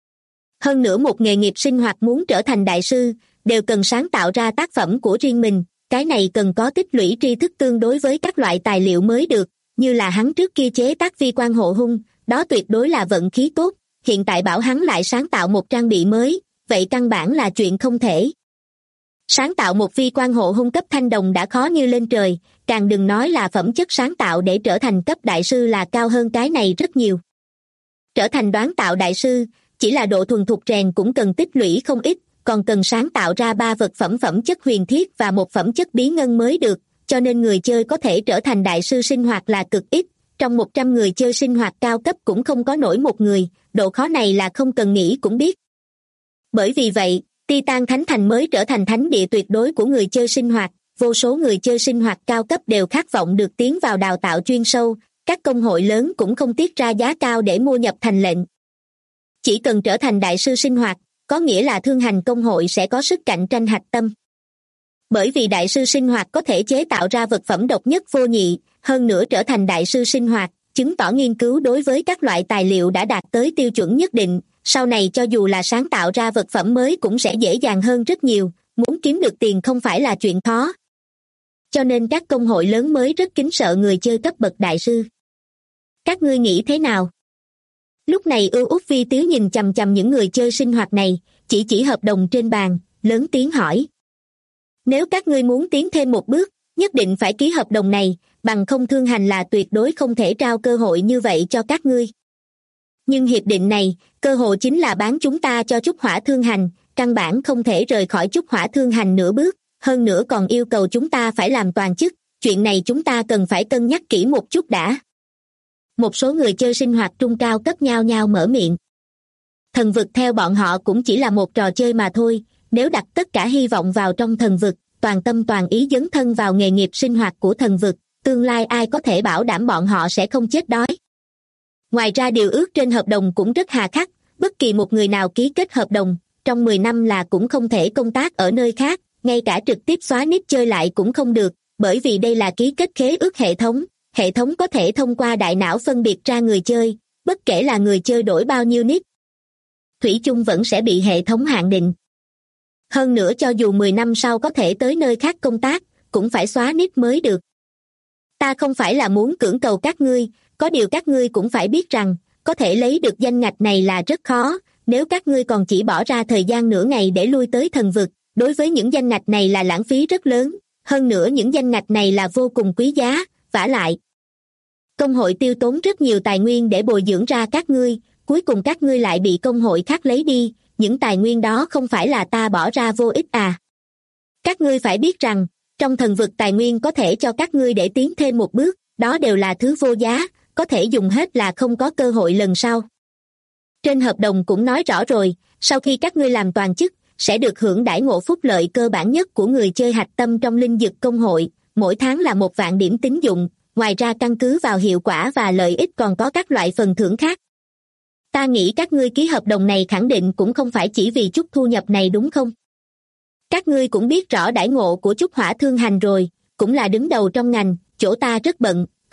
Hơn nữa một nghề nghiệp sinh hoạt muốn trở thành đại sư, đều cần sáng tạo ra tác phẩm của riêng mình, cái này cần có tích lũy tri thức tương đối với các loại tài liệu mới được, như là hắn trước kia chế tác vi quan hộ hung, đó tuyệt đối là vận khí tốt, hiện tại bảo hắn lại sáng tạo một trang bị mới, vậy căn bản là chuyện không thể. Sáng tạo một vi quan hộ hung cấp thanh đồng đã khó như lên trời, càng đừng nói là phẩm chất sáng tạo để trở thành cấp đại sư là cao hơn cái này rất nhiều. Trở thành đoán tạo đại sư, chỉ là độ thuần thục rèn cũng cần tích lũy không ít, còn cần sáng tạo ra 3 vật phẩm phẩm chất huyền thiết và một phẩm chất bí ngân mới được, cho nên người chơi có thể trở thành đại sư sinh hoạt là cực ít, trong 100 người chơi sinh hoạt cao cấp cũng không có nổi một người, độ khó này là không cần nghĩ cũng biết. Bởi vì vậy, Titan Thánh Thành mới trở thành thánh địa tuyệt đối của người chơi sinh hoạt, vô số người chơi sinh hoạt cao cấp đều khát vọng được tiến vào đào tạo chuyên sâu, các công hội lớn cũng không tiết ra giá cao để mua nhập thành lệnh. Chỉ cần trở thành đại sư sinh hoạt, có nghĩa là thương hành công hội sẽ có sức cạnh tranh hạch tâm. Bởi vì đại sư sinh hoạt có thể chế tạo ra vật phẩm độc nhất vô nhị, hơn nữa trở thành đại sư sinh hoạt, chứng tỏ nghiên cứu đối với các loại tài liệu đã đạt tới tiêu chuẩn nhất định, sau này cho dù là sáng tạo ra vật phẩm mới cũng sẽ dễ dàng hơn rất nhiều, muốn kiếm được tiền không phải là chuyện khó. Cho nên các công hội lớn mới rất kính sợ người chơi cấp bậc đại sư. Các ngươi nghĩ thế nào? Lúc này Ưu Út Vi Tiếu nhìn chằm chằm những người chơi sinh hoạt này, chỉ hợp đồng trên bàn, lớn tiếng hỏi. Nếu các ngươi muốn tiến thêm một bước, nhất định phải ký hợp đồng này, bằng không thương hành là tuyệt đối không thể trao cơ hội như vậy cho các ngươi. Nhưng hiệp định này, cơ hội chính là bán chúng ta cho Trúc Hỏa Thương Hành, căn bản không thể rời khỏi Trúc Hỏa Thương Hành nửa bước, hơn nữa còn yêu cầu chúng ta phải làm toàn chức, chuyện này chúng ta cần phải cân nhắc kỹ một chút đã. Một số người chơi sinh hoạt trung cao cấp nhao nhao mở miệng. Thần vực theo bọn họ cũng chỉ là một trò chơi mà thôi, nếu đặt tất cả hy vọng vào trong thần vực, toàn tâm toàn ý dấn thân vào nghề nghiệp sinh hoạt của thần vực, tương lai ai có thể bảo đảm bọn họ sẽ không chết đói. Ngoài ra điều ước trên hợp đồng cũng rất hà khắc, bất kỳ một người nào ký kết hợp đồng, trong 10 năm là cũng không thể công tác ở nơi khác, ngay cả trực tiếp xóa nick chơi lại cũng không được, bởi vì đây là ký kết khế ước hệ thống có thể thông qua đại não phân biệt ra người chơi, bất kể là người chơi đổi bao nhiêu nick. Thủy chung vẫn sẽ bị hệ thống hạn định. Hơn nữa cho dù 10 năm sau có thể tới nơi khác công tác, cũng phải xóa nick mới được. Ta không phải là muốn cưỡng cầu các ngươi, có điều các ngươi cũng phải biết rằng, có thể lấy được danh ngạch này là rất khó, nếu các ngươi còn chỉ bỏ ra thời gian nửa ngày để lui tới thần vực, đối với những danh ngạch này là lãng phí rất lớn, hơn nữa những danh ngạch này là vô cùng quý giá, vả lại. Công hội tiêu tốn rất nhiều tài nguyên để bồi dưỡng ra các ngươi, cuối cùng các ngươi lại bị công hội khác lấy đi, những tài nguyên đó không phải là ta bỏ ra vô ích à. Các ngươi phải biết rằng, trong thần vực tài nguyên có thể cho các ngươi để tiến thêm một bước, đó đều là thứ vô giá, có thể dùng hết là không có cơ hội lần sau. Trên hợp đồng cũng nói rõ rồi, sau khi các ngươi làm toàn chức, sẽ được hưởng đãi ngộ phúc lợi cơ bản nhất của người chơi hạch tâm trong linh dực công hội, mỗi tháng là 1 vạn điểm tín dụng, ngoài ra căn cứ vào hiệu quả và lợi ích còn có các loại phần thưởng khác. Ta nghĩ các ngươi ký hợp đồng này khẳng định cũng không phải chỉ vì chút thu nhập này đúng không? Các ngươi cũng biết rõ đãi ngộ của Trúc Hỏa Thương Hành rồi, cũng là đứng đầu trong ngành, chỗ ta rất bận,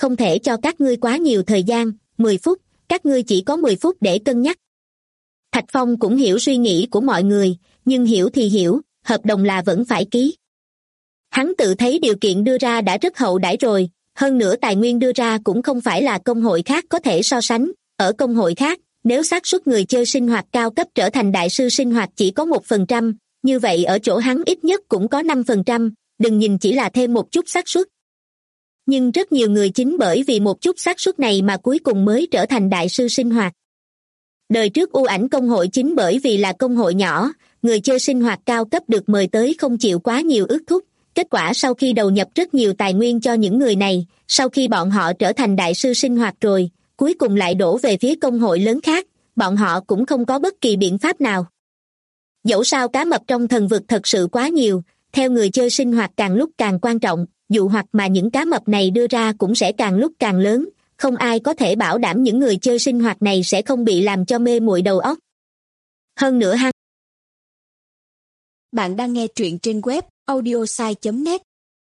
không thể cho các ngươi quá nhiều thời gian, 10 phút, các ngươi chỉ có 10 phút để cân nhắc. Thạch Phong cũng hiểu suy nghĩ của mọi người, nhưng hiểu thì hiểu, hợp đồng là vẫn phải ký. Hắn tự thấy điều kiện đưa ra đã rất hậu đãi rồi, hơn nữa tài nguyên đưa ra cũng không phải là công hội khác có thể so sánh. Ở công hội khác, nếu xác suất người chơi sinh hoạt cao cấp trở thành đại sư sinh hoạt chỉ có 1%, như vậy ở chỗ hắn ít nhất cũng có 5%, đừng nhìn chỉ là thêm một chút xác suất. Nhưng rất nhiều người chính bởi vì một chút xác suất này mà cuối cùng mới trở thành đại sư sinh hoạt. Đời trước U Ảnh công hội chính bởi vì là công hội nhỏ, người chơi sinh hoạt cao cấp được mời tới không chịu quá nhiều ước thúc. Kết quả sau khi đầu nhập rất nhiều tài nguyên cho những người này, sau khi bọn họ trở thành đại sư sinh hoạt rồi, cuối cùng lại đổ về phía công hội lớn khác, bọn họ cũng không có bất kỳ biện pháp nào. Dẫu sao cá mập trong thần vực thật sự quá nhiều, theo người chơi sinh hoạt càng lúc càng quan trọng, dụ hoặc mà những cá mập này đưa ra cũng sẽ càng lúc càng lớn, không ai có thể bảo đảm những người chơi sinh hoạt này sẽ không bị làm cho mê muội đầu óc. Hơn nữa Bạn đang nghe truyện trên web audiosai.net.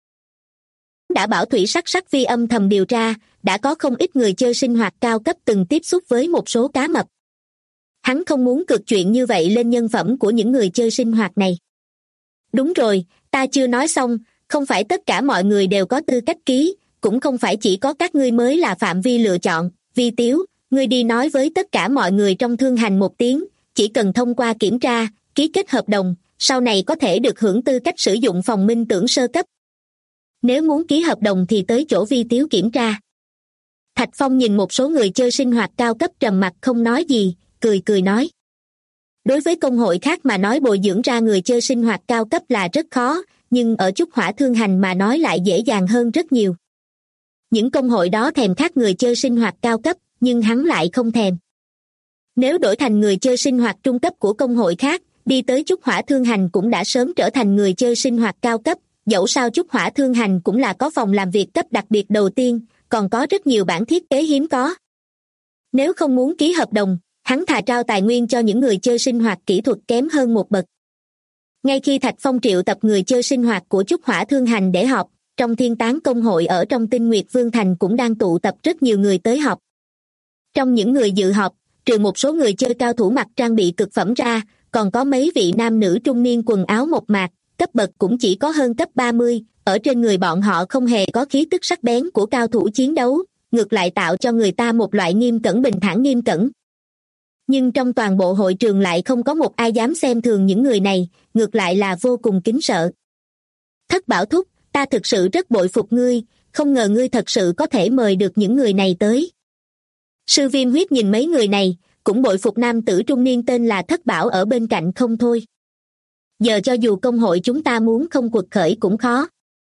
Đã bảo Thủy Sắc Vi âm thầm điều tra, đã có không ít người chơi sinh hoạt cao cấp từng tiếp xúc với một số cá mập. Hắn không muốn cược chuyện như vậy lên nhân phẩm của những người chơi sinh hoạt này. Đúng rồi, ta chưa nói xong, không phải tất cả mọi người đều có tư cách ký, cũng không phải chỉ có các ngươi mới là phạm vi lựa chọn. Vi Tiếu, ngươi đi nói với tất cả mọi người trong thương hành một tiếng, chỉ cần thông qua kiểm tra, ký kết hợp đồng, sau này có thể được hưởng tư cách sử dụng phòng minh tưởng sơ cấp. Nếu muốn ký hợp đồng thì tới chỗ Vi Tiếu kiểm tra. Thạch Phong nhìn một số người chơi sinh hoạt cao cấp trầm mặc không nói gì, cười nói. Đối với công hội khác mà nói bồi dưỡng ra người chơi sinh hoạt cao cấp là rất khó, nhưng ở Trúc Hỏa Thương Hành mà nói lại dễ dàng hơn rất nhiều. Những công hội đó thèm khát người chơi sinh hoạt cao cấp, nhưng hắn lại không thèm. Nếu đổi thành người chơi sinh hoạt trung cấp của công hội khác, đi tới Trúc Hỏa Thương Hành cũng đã sớm trở thành người chơi sinh hoạt cao cấp, dẫu sao Trúc Hỏa Thương Hành cũng là có phòng làm việc cấp đặc biệt đầu tiên, còn có rất nhiều bản thiết kế hiếm có. Nếu không muốn ký hợp đồng, hắn thà trao tài nguyên cho những người chơi sinh hoạt kỹ thuật kém hơn một bậc. Ngay khi Thạch Phong triệu tập người chơi sinh hoạt của Trúc Hỏa Thương Hành để họp, trong Thiên Tán công hội ở trong Tinh Nguyệt Vương Thành cũng đang tụ tập rất nhiều người tới họp. Trong những người dự họp, trừ một số người chơi cao thủ mặc trang bị cực phẩm ra, còn có mấy vị nam nữ trung niên quần áo mộc mạc, cấp bậc cũng chỉ có hơn cấp 30, ở trên người bọn họ không hề có khí tức sắc bén của cao thủ chiến đấu, ngược lại tạo cho người ta một loại nghiêm cẩn bình thản nghiêm cẩn. Nhưng trong toàn bộ hội trường lại không có một ai dám xem thường những người này, ngược lại là vô cùng kính sợ. Thất Bảo Thúc, ta thực sự rất bội phục ngươi, không ngờ ngươi thật sự có thể mời được những người này tới. Sư Viêm Huyết nhìn mấy người này, cũng bội phục nam tử trung niên tên là Thất Bảo ở bên cạnh không thôi. Giờ cho dù công hội chúng ta muốn không quật khởi cũng khó.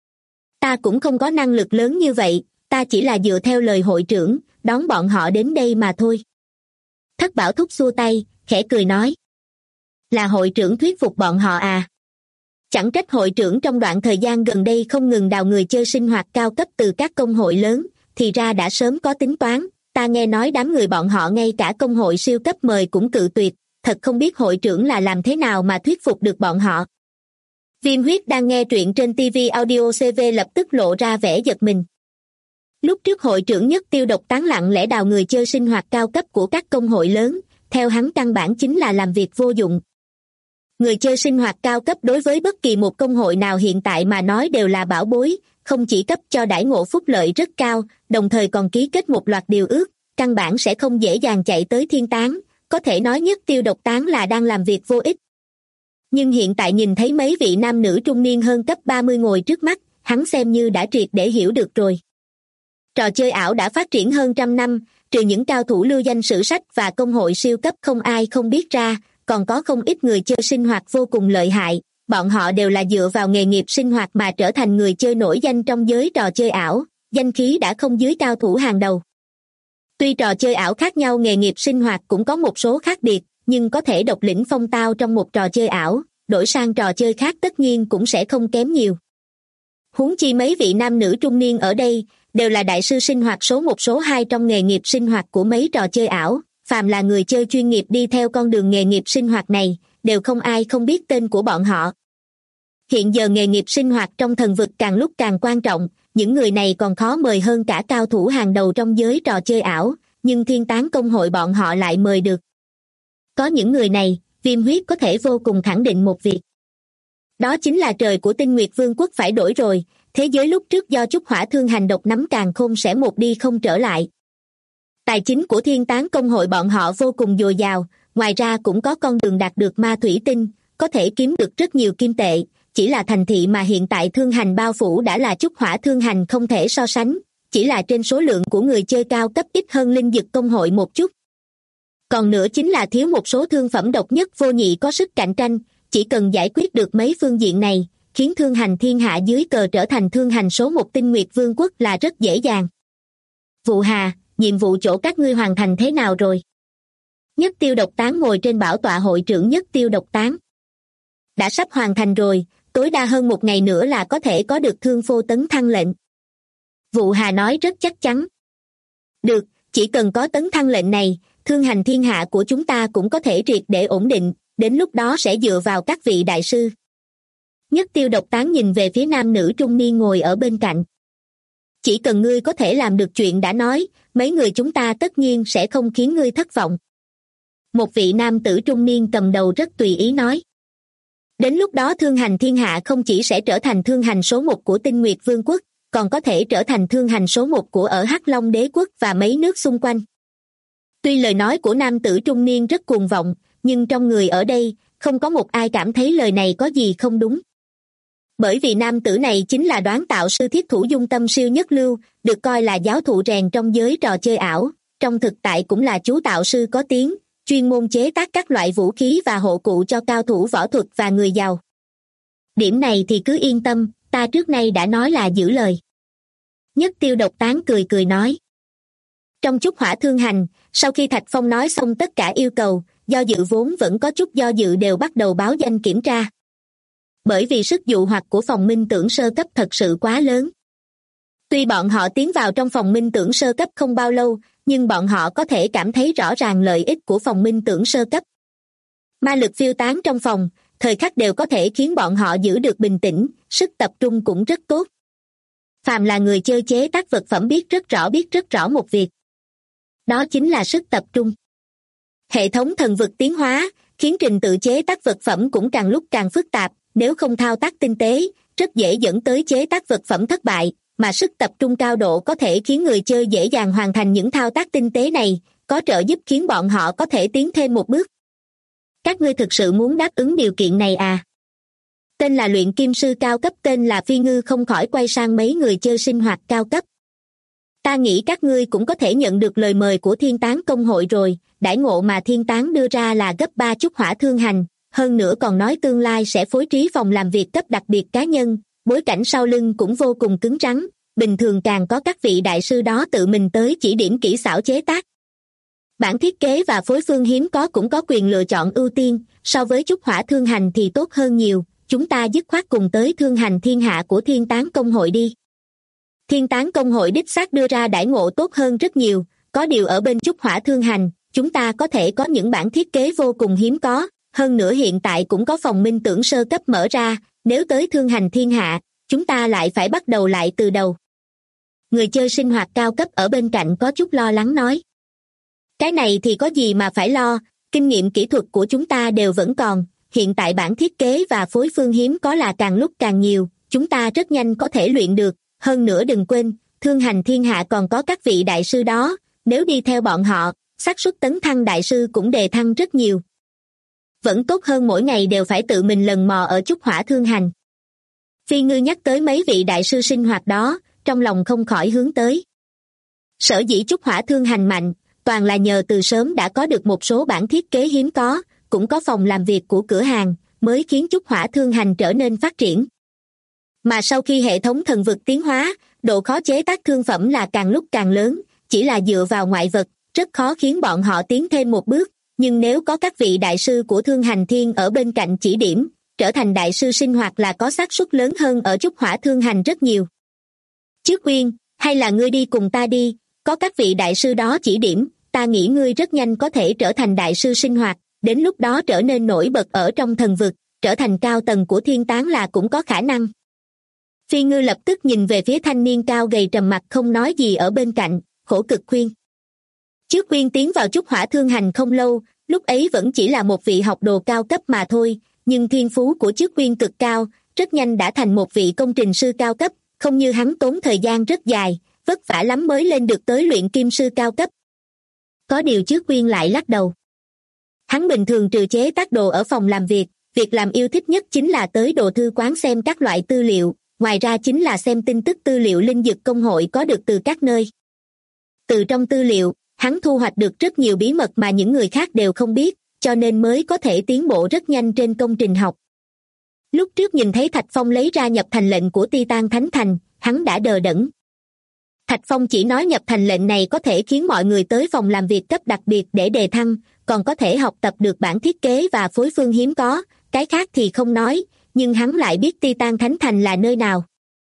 Ta cũng không có năng lực lớn như vậy, ta chỉ là dựa theo lời hội trưởng, đón bọn họ đến đây mà thôi. Thất Bảo Thúc xua tay, khẽ cười nói. Là hội trưởng thuyết phục bọn họ à? Chẳng trách hội trưởng trong đoạn thời gian gần đây không ngừng đào người chơi sinh hoạt cao cấp từ các công hội lớn, thì ra đã sớm có tính toán. Ta nghe nói đám người bọn họ ngay cả công hội siêu cấp mời cũng cự tuyệt, thật không biết hội trưởng là làm thế nào mà thuyết phục được bọn họ. Viêm Huyết đang nghe truyện trên TV Audio CV lập tức lộ ra vẻ giật mình. Lúc trước hội trưởng Nhất Tiêu Độc Tán lặng lẽ đào người chơi sinh hoạt cao cấp của các công hội lớn, theo hắn căn bản chính là làm việc vô dụng. Người chơi sinh hoạt cao cấp đối với bất kỳ một công hội nào hiện tại mà nói đều là bảo bối, không chỉ cấp cho đãi ngộ phúc lợi rất cao, đồng thời còn ký kết một loạt điều ước, căn bản sẽ không dễ dàng chạy tới Thiên Tán, có thể nói Nhất Tiêu Độc Tán là đang làm việc vô ích. Nhưng hiện tại nhìn thấy mấy vị nam nữ trung niên hơn cấp 30 ngồi trước mắt, hắn xem như đã triệt để hiểu được rồi. Trò chơi ảo đã phát triển hơn trăm năm, trừ những cao thủ lưu danh sử sách và công hội siêu cấp không ai không biết ra, còn có không ít người chơi sinh hoạt vô cùng lợi hại, bọn họ đều là dựa vào nghề nghiệp sinh hoạt mà trở thành người chơi nổi danh trong giới trò chơi ảo, danh khí đã không dưới cao thủ hàng đầu. Tuy trò chơi ảo khác nhau nghề nghiệp sinh hoạt cũng có một số khác biệt, nhưng có thể độc lĩnh phong tao trong một trò chơi ảo, đổi sang trò chơi khác tất nhiên cũng sẽ không kém nhiều. Huống chi mấy vị nam nữ trung niên ở đây, đều là đại sư sinh hoạt số 1 số 2 trong nghề nghiệp sinh hoạt của mấy trò chơi ảo, phàm là người chơi chuyên nghiệp đi theo con đường nghề nghiệp sinh hoạt này, đều không ai không biết tên của bọn họ. Hiện giờ nghề nghiệp sinh hoạt trong thần vực càng lúc càng quan trọng, những người này còn khó mời hơn cả cao thủ hàng đầu trong giới trò chơi ảo, nhưng Thiên Tán Công hội bọn họ lại mời được. Có những người này, Viêm Huyết có thể vô cùng khẳng định một việc. Đó chính là trời của Tinh Nguyệt Vương quốc phải đổi rồi, thế giới lúc trước do Trúc Hỏa Thương Hành độc nắm càn khôn sẽ một đi không trở lại. Tài chính của Thiên Tán Công hội bọn họ vô cùng dồi dào, ngoài ra cũng có con đường đạt được ma thủy tinh, có thể kiếm được rất nhiều kim tệ, chỉ là thành thị mà hiện tại thương hành bao phủ đã là Trúc Hỏa Thương Hành không thể so sánh, chỉ là trên số lượng của người chơi cao cấp ít hơn Linh Dực Công hội một chút. Còn nữa chính là thiếu một số thương phẩm độc nhất vô nhị có sức cạnh tranh, chỉ cần giải quyết được mấy phương diện này, khiến thương hành thiên hạ dưới cờ trở thành thương hành số một Tinh Nguyệt Vương quốc là rất dễ dàng. Vụ Hà, nhiệm vụ chỗ các ngươi hoàn thành thế nào rồi? Nhất Tiêu Độc Tán ngồi trên bảo tọa hội trưởng Nhất Tiêu Độc Tán. Đã sắp hoàn thành rồi, tối đa hơn một ngày nữa là có thể có được Thương Phô tấn thăng lệnh. Vụ Hà nói rất chắc chắn. Được, chỉ cần có tấn thăng lệnh này, thương hành thiên hạ của chúng ta cũng có thể triệt để ổn định, đến lúc đó sẽ dựa vào các vị đại sư. Nhất Tiêu Độc Tán nhìn về phía nam nữ trung niên ngồi ở bên cạnh. Chỉ cần ngươi có thể làm được chuyện đã nói, mấy người chúng ta tất nhiên sẽ không khiến ngươi thất vọng. Một vị nam tử trung niên cầm đầu rất tùy ý nói. Đến lúc đó thương hành thiên hạ không chỉ sẽ trở thành thương hành số một của Tinh Nguyệt Vương quốc, còn có thể trở thành thương hành số một của ở Hắc Long Đế quốc và mấy nước xung quanh. Tuy lời nói của nam tử trung niên rất cuồng vọng, nhưng trong người ở đây, không có một ai cảm thấy lời này có gì không đúng. Bởi vì nam tử này chính là Đoán Tạo Sư Thiết Thủ Dung Tâm Siêu Nhất Lưu, được coi là giáo thụ rèn trong giới trò chơi ảo, trong thực tại cũng là chú tạo sư có tiếng, chuyên môn chế tác các loại vũ khí và hộ cụ cho cao thủ võ thuật và người giàu. Điểm này thì cứ yên tâm, ta trước nay đã nói là giữ lời. Nhất Tiêu Độc Tán cười cười nói. Trong Trúc Hỏa Thương Hành, sau khi Thạch Phong nói xong tất cả yêu cầu, do dự vốn vẫn có chút do dự đều bắt đầu báo danh kiểm tra. Bởi vì sức dụ hoặc của phòng minh tưởng sơ cấp thật sự quá lớn. Tuy bọn họ tiến vào trong phòng minh tưởng sơ cấp không bao lâu, nhưng bọn họ có thể cảm thấy rõ ràng lợi ích của phòng minh tưởng sơ cấp. Ma lực phiêu tán trong phòng, thời khắc đều có thể khiến bọn họ giữ được bình tĩnh, sức tập trung cũng rất tốt. Phàm là người chơi chế tác vật phẩm biết rất rõ một việc. Đó chính là sức tập trung. Hệ thống thần vực tiến hóa, khiến trình tự chế tác vật phẩm cũng càng lúc càng phức tạp, nếu không thao tác tinh tế, rất dễ dẫn tới chế tác vật phẩm thất bại, mà sức tập trung cao độ có thể khiến người chơi dễ dàng hoàn thành những thao tác tinh tế này, có trợ giúp khiến bọn họ có thể tiến thêm một bước. Các ngươi thực sự muốn đáp ứng điều kiện này à? Tên là luyện kim sư cao cấp tên là Phi Ngư không khỏi quay sang mấy người chơi sinh hoạt cao cấp. Ta nghĩ các ngươi cũng có thể nhận được lời mời của Thiên Tán Công hội rồi, đãi ngộ mà Thiên Tán đưa ra là gấp 3 Trúc Hỏa Thương Hành, hơn nữa còn nói tương lai sẽ phối trí phòng làm việc cấp đặc biệt cá nhân, bối cảnh sau lưng cũng vô cùng cứng rắn, bình thường càng có các vị đại sư đó tự mình tới chỉ điểm kỹ xảo chế tác. Bản thiết kế và phối phương hiếm có cũng có quyền lựa chọn ưu tiên, so với Trúc Hỏa Thương Hành thì tốt hơn nhiều, chúng ta dứt khoát cùng tới Thương Hành Thiên Hạ của Thiên Tán Công hội đi. Thiên Tán Công hội đích xác đưa ra đãi ngộ tốt hơn rất nhiều, có điều ở bên Trúc Hỏa Thương Hành, chúng ta có thể có những bản thiết kế vô cùng hiếm có, hơn nữa hiện tại cũng có phòng minh tưởng sơ cấp mở ra, nếu tới Thương Hành Thiên Hạ, chúng ta lại phải bắt đầu lại từ đầu. Người chơi sinh hoạt cao cấp ở bên cạnh có chút lo lắng nói. Cái này thì có gì mà phải lo, kinh nghiệm kỹ thuật của chúng ta đều vẫn còn, hiện tại bản thiết kế và phối phương hiếm có là càng lúc càng nhiều, chúng ta rất nhanh có thể luyện được, hơn nữa đừng quên, Thương Hành Thiên Hạ còn có các vị đại sư đó, nếu đi theo bọn họ, xác suất tấn thăng đại sư cũng đề thăng rất nhiều. Vẫn tốt hơn mỗi ngày đều phải tự mình lần mò ở Trúc Hỏa Thương Hành. Phi Ngư nhắc tới mấy vị đại sư sinh hoạt đó, trong lòng không khỏi hướng tới. Sở dĩ Trúc Hỏa Thương Hành mạnh, toàn là nhờ từ sớm đã có được một số bản thiết kế hiếm có, cũng có phòng làm việc của cửa hàng, mới khiến Trúc Hỏa Thương Hành trở nên phát triển. Mà sau khi hệ thống thần vực tiến hóa, độ khó chế tác thương phẩm là càng lúc càng lớn, chỉ là dựa vào ngoại vật, rất khó khiến bọn họ tiến thêm một bước, nhưng nếu có các vị đại sư của Thương Hành Thiên ở bên cạnh chỉ điểm, trở thành đại sư sinh hoạt là có xác suất lớn hơn ở Trúc Hỏa Thương Hành rất nhiều. Trước Uyên, hay là ngươi đi cùng ta đi, có các vị đại sư đó chỉ điểm, ta nghĩ ngươi rất nhanh có thể trở thành đại sư sinh hoạt, đến lúc đó trở nên nổi bật ở trong thần vực, trở thành cao tầng của Thiên Tán là cũng có khả năng. Phi Ngư lập tức nhìn về phía thanh niên cao gầy trầm mặc không nói gì ở bên cạnh, khổ cực khuyên. Trước Quyên tiến vào Trúc Hỏa Thương Hành không lâu, lúc ấy vẫn chỉ là một vị học đồ cao cấp mà thôi, nhưng thiên phú của Trước Quyên cực cao, rất nhanh đã thành một vị công trình sư cao cấp, không như hắn tốn thời gian rất dài, vất vả lắm mới lên được tới luyện kim sư cao cấp. Có điều Trước Quyên lại lắc đầu. Hắn bình thường trừ chế tác đồ ở phòng làm việc làm yêu thích nhất chính là tới đồ thư quán xem các loại tư liệu, ngoài ra chính là xem tin tức tư liệu linh dược công hội có được từ các nơi. Từ trong tư liệu, hắn thu hoạch được rất nhiều bí mật mà những người khác đều không biết, cho nên mới có thể tiến bộ rất nhanh trên công trình học. Lúc trước nhìn thấy Thạch Phong lấy ra nhập thành lệnh của Titan Thánh Thành, hắn đã đờ đẫn. Thạch Phong chỉ nói nhập thành lệnh này có thể khiến mọi người tới phòng làm việc cấp đặc biệt để đề thăng, còn có thể học tập được bản thiết kế và phối phương hiếm có, cái khác thì không nói, nhưng hắn lại biết Titan Thánh Thành là nơi nào.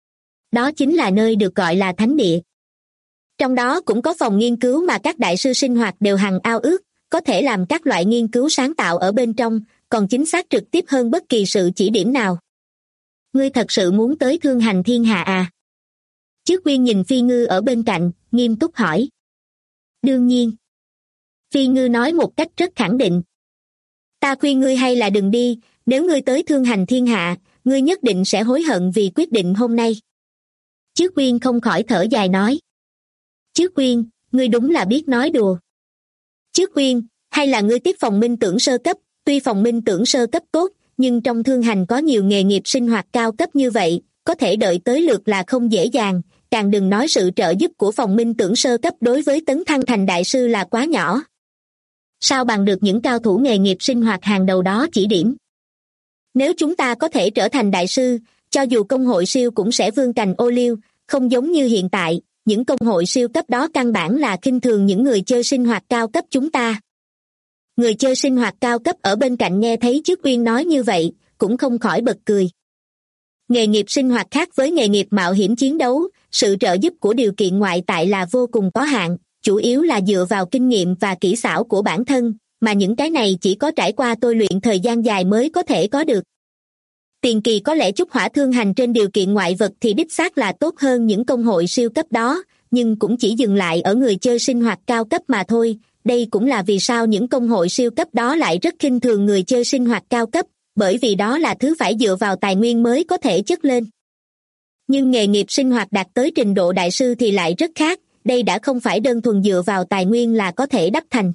Đó chính là nơi được gọi là Thánh Địa. Trong đó cũng có phòng nghiên cứu mà các đại sư sinh hoạt đều hằng ao ước, có thể làm các loại nghiên cứu sáng tạo ở bên trong, còn chính xác trực tiếp hơn bất kỳ sự chỉ điểm nào. Ngươi thật sự muốn tới Thương Hành Thiên Hạ à? Trước Quyên nhìn Phi Ngư ở bên cạnh, nghiêm túc hỏi. Đương nhiên. Phi Ngư nói một cách rất khẳng định. Ta khuyên ngươi hay là đừng đi, nếu ngươi tới Thương Hành Thiên Hạ, ngươi nhất định sẽ hối hận vì quyết định hôm nay. Trước Quyên không khỏi thở dài nói. Trước Quyên, ngươi đúng là biết nói đùa. Trước Quyên, hay là ngươi tiếp phòng minh tưởng sơ cấp, tuy phòng minh tưởng sơ cấp tốt, nhưng trong thương hành có nhiều nghề nghiệp sinh hoạt cao cấp như vậy, có thể đợi tới lượt là không dễ dàng, càng đừng nói sự trợ giúp của phòng minh tưởng sơ cấp đối với tấn thăng thành đại sư là quá nhỏ. Sao bằng được những cao thủ nghề nghiệp sinh hoạt hàng đầu đó chỉ điểm? Nếu chúng ta có thể trở thành đại sư, cho dù công hội siêu cũng sẽ vươn cành ô liu, không giống như hiện tại, những công hội siêu cấp đó căn bản là khinh thường những người chơi sinh hoạt cao cấp chúng ta. Người chơi sinh hoạt cao cấp ở bên cạnh nghe thấy Trước Uyên nói như vậy, cũng không khỏi bật cười. Nghề nghiệp sinh hoạt khác với nghề nghiệp mạo hiểm chiến đấu, sự trợ giúp của điều kiện ngoại tại là vô cùng có hạn, chủ yếu là dựa vào kinh nghiệm và kỹ xảo của bản thân, mà những cái này chỉ có trải qua tôi luyện thời gian dài mới có thể có được. Tiền kỳ có lẽ Trúc Hỏa Thương Hành trên điều kiện ngoại vật thì đích xác là tốt hơn những công hội siêu cấp đó, nhưng cũng chỉ dừng lại ở người chơi sinh hoạt cao cấp mà thôi. Đây cũng là vì sao những công hội siêu cấp đó lại rất khinh thường người chơi sinh hoạt cao cấp, bởi vì đó là thứ phải dựa vào tài nguyên mới có thể chất lên. Nhưng nghề nghiệp sinh hoạt đạt tới trình độ đại sư thì lại rất khác, đây đã không phải đơn thuần dựa vào tài nguyên là có thể đắp thành.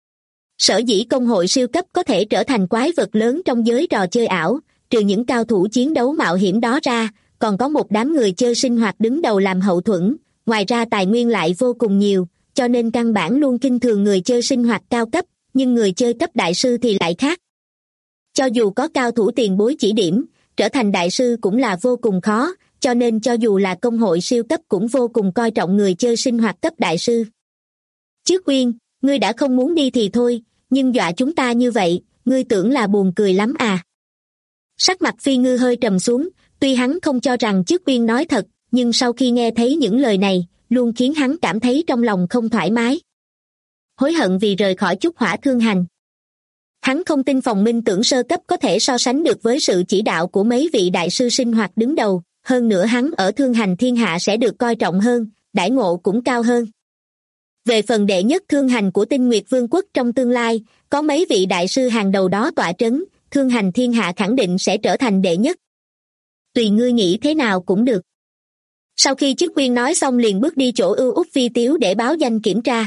Sở dĩ công hội siêu cấp có thể trở thành quái vật lớn trong giới trò chơi ảo, trừ những cao thủ chiến đấu mạo hiểm đó ra, còn có một đám người chơi sinh hoạt đứng đầu làm hậu thuẫn, ngoài ra tài nguyên lại vô cùng nhiều, cho nên căn bản luôn khinh thường người chơi sinh hoạt cao cấp, nhưng người chơi cấp đại sư thì lại khác. Cho dù có cao thủ tiền bối chỉ điểm, trở thành đại sư cũng là vô cùng khó, cho nên cho dù là công hội siêu cấp cũng vô cùng coi trọng người chơi sinh hoạt cấp đại sư. Trước Uyên, ngươi đã không muốn đi thì thôi, nhưng dọa chúng ta như vậy, ngươi tưởng là buồn cười lắm à? Sắc mặt Phi Ngư hơi trầm xuống, tuy hắn không cho rằng Trước Uyên nói thật, nhưng sau khi nghe thấy những lời này, luôn khiến hắn cảm thấy trong lòng không thoải mái. Hối hận vì rời khỏi Trúc Hỏa Thương Hành. Hắn không tin phòng minh tưởng sơ cấp có thể so sánh được với sự chỉ đạo của mấy vị đại sư sinh hoạt đứng đầu, hơn nữa hắn ở Thương Hành Thiên Hạ sẽ được coi trọng hơn, đãi ngộ cũng cao hơn. Về phần đệ nhất thương hành của Tinh Nguyệt Vương quốc trong tương lai, có mấy vị đại sư hàng đầu đó tọa trấn, Thương Hành Thiên Hạ khẳng định sẽ trở thành đệ nhất. Tùy ngươi nghĩ thế nào cũng được. Sau khi Chức Quyên nói xong liền bước đi chỗ Ưu Úc Phi Tiếu để báo danh kiểm tra.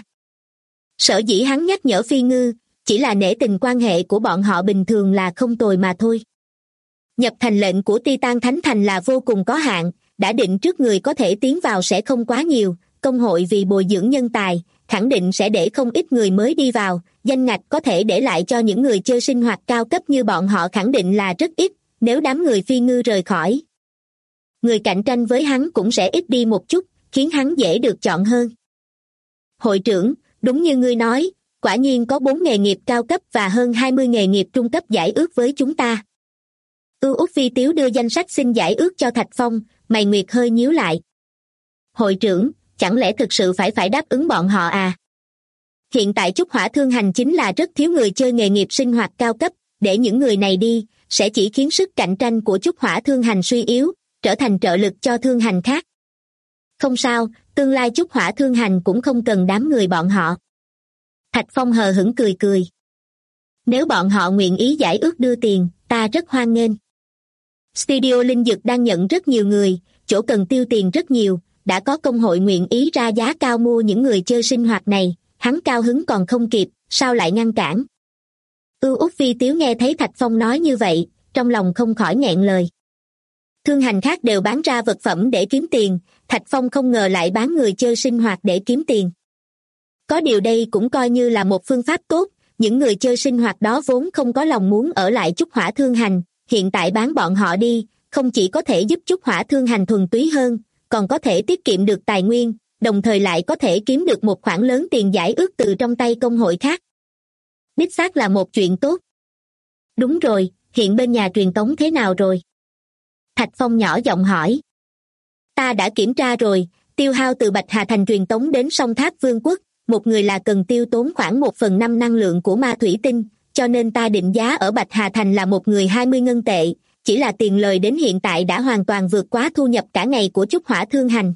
Sở dĩ hắn nhắc nhở Phi Ngư, chỉ là nể tình quan hệ của bọn họ bình thường là không tồi mà thôi. Nhập thành lệnh của Titan Thánh Thành là vô cùng có hạn, đã định trước người có thể tiến vào sẽ không quá nhiều, công hội vì bồi dưỡng nhân tài, khẳng định sẽ để không ít người mới đi vào, danh ngạch có thể để lại cho những người chơi sinh hoạt cao cấp như bọn họ khẳng định là rất ít, nếu đám người Phi Ngư rời khỏi. Người cạnh tranh với hắn cũng sẽ ít đi một chút, khiến hắn dễ được chọn hơn. Hội trưởng, đúng như ngươi nói, quả nhiên có 4 nghề nghiệp cao cấp và hơn 20 nghề nghiệp trung cấp giải ước với chúng ta. Ưu Úc Phi Tiếu đưa danh sách xin giải ước cho Thạch Phong, mày nguyệt hơi nhíu lại. Hội trưởng, chẳng lẽ thực sự phải đáp ứng bọn họ à? Hiện tại Trúc Hỏa Thương Hành chính là rất thiếu người chơi nghề nghiệp sinh hoạt cao cấp, để những người này đi, sẽ chỉ khiến sức cạnh tranh của Trúc Hỏa Thương Hành suy yếu, trở thành trợ lực cho thương hành khác. Không sao, tương lai Chúc Hỏa thương hành cũng không cần đám người bọn họ. Thạch Phong hờ hững cười cười. Nếu bọn họ nguyện ý giải ước đưa tiền, ta rất hoan nghênh. Studio Linh Dực đang nhận rất nhiều người, chỗ cần tiêu tiền rất nhiều, đã có công hội nguyện ý ra giá cao mua những người chơi sinh hoạt này, hắn cao hứng còn không kịp, sao lại ngăn cản. Út Vi Tiếu nghe thấy Thạch Phong nói như vậy, trong lòng không khỏi nghẹn lời. Thương hành khác đều bán ra vật phẩm để kiếm tiền, Thạch Phong không ngờ lại bán người chơi sinh hoạt để kiếm tiền. Có điều đây cũng coi như là một phương pháp tốt, những người chơi sinh hoạt đó vốn không có lòng muốn ở lại Chúc Hỏa thương hành, hiện tại bán bọn họ đi, không chỉ có thể giúp Chúc Hỏa thương hành thuần túy hơn, còn có thể tiết kiệm được tài nguyên, đồng thời lại có thể kiếm được một khoản lớn tiền giải ước từ trong tay công hội khác. Đích xác là một chuyện tốt. Đúng rồi, hiện bên nhà truyền tống thế nào rồi? Thạch Phong nhỏ giọng hỏi. Ta đã kiểm tra rồi, tiêu hao từ Bạch Hà Thành truyền tống đến Song Tháp Vương quốc, một người là cần tiêu tốn khoảng 1/5 năng lượng của ma thủy tinh, cho nên ta định giá ở Bạch Hà Thành là một người 20 ngân tệ, chỉ là tiền lời đến hiện tại đã hoàn toàn vượt quá thu nhập cả ngày của Chúc Hỏa thương hành.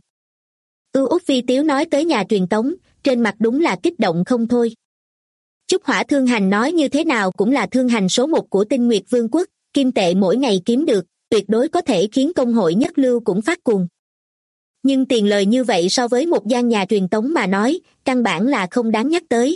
Út Vi Tiếu nói tới nhà truyền tống, trên mặt đúng là kích động không thôi. Chúc Hỏa thương hành nói như thế nào cũng là thương hành số 1 của Tinh Nguyệt Vương quốc, kim tệ mỗi ngày kiếm được, tuyệt đối có thể khiến công hội nhất lưu cũng phát cuồng. Nhưng tiền lời như vậy so với một gian nhà truyền tống mà nói, căn bản là không đáng nhắc tới.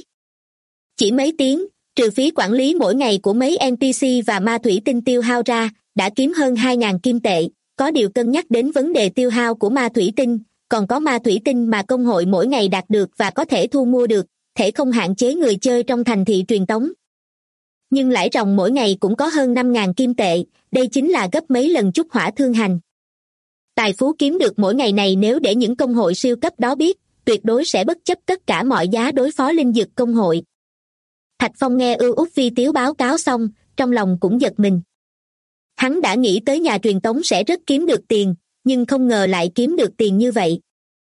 Chỉ mấy tiếng, trừ phí quản lý mỗi ngày của mấy NPC và ma thủy tinh tiêu hao ra, đã kiếm hơn 2.000 kim tệ, có điều cân nhắc đến vấn đề tiêu hao của ma thủy tinh, còn có ma thủy tinh mà công hội mỗi ngày đạt được và có thể thu mua được, thể không hạn chế người chơi trong thành thị truyền tống. Nhưng lãi ròng mỗi ngày cũng có hơn 5.000 kim tệ, đây chính là gấp mấy lần Chúc Hỏa thương hành. Tài phú kiếm được mỗi ngày này nếu để những công hội siêu cấp đó biết, tuyệt đối sẽ bất chấp tất cả mọi giá đối phó linh dược công hội. Thạch Phong nghe Út Vi Tiếu báo cáo xong, trong lòng cũng giật mình. Hắn đã nghĩ tới nhà truyền tống sẽ rất kiếm được tiền, nhưng không ngờ lại kiếm được tiền như vậy.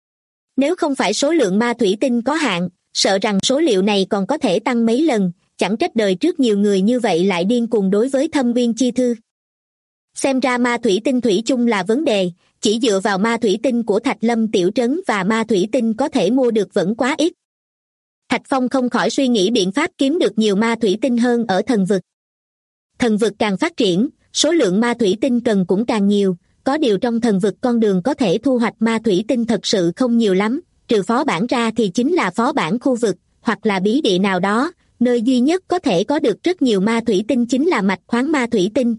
Nếu không phải số lượng ma thủy tinh có hạn, sợ rằng số liệu này còn có thể tăng mấy lần, chẳng trách đời trước nhiều người như vậy lại điên cuồng đối với Thâm Viên Chi Thư. Xem ra ma thủy tinh thủy chung là vấn đề, chỉ dựa vào ma thủy tinh của Thạch Lâm tiểu trấn và ma thủy tinh có thể mua được vẫn quá ít. Thạch Phong không khỏi suy nghĩ biện pháp kiếm được nhiều ma thủy tinh hơn ở thần vực. Thần vực càng phát triển, số lượng ma thủy tinh cần cũng càng nhiều, có điều trong thần vực con đường có thể thu hoạch ma thủy tinh thật sự không nhiều lắm, trừ phó bản ra thì chính là phó bản khu vực, hoặc là bí địa nào đó, nơi duy nhất có thể có được rất nhiều ma thủy tinh chính là mạch khoáng ma thủy tinh.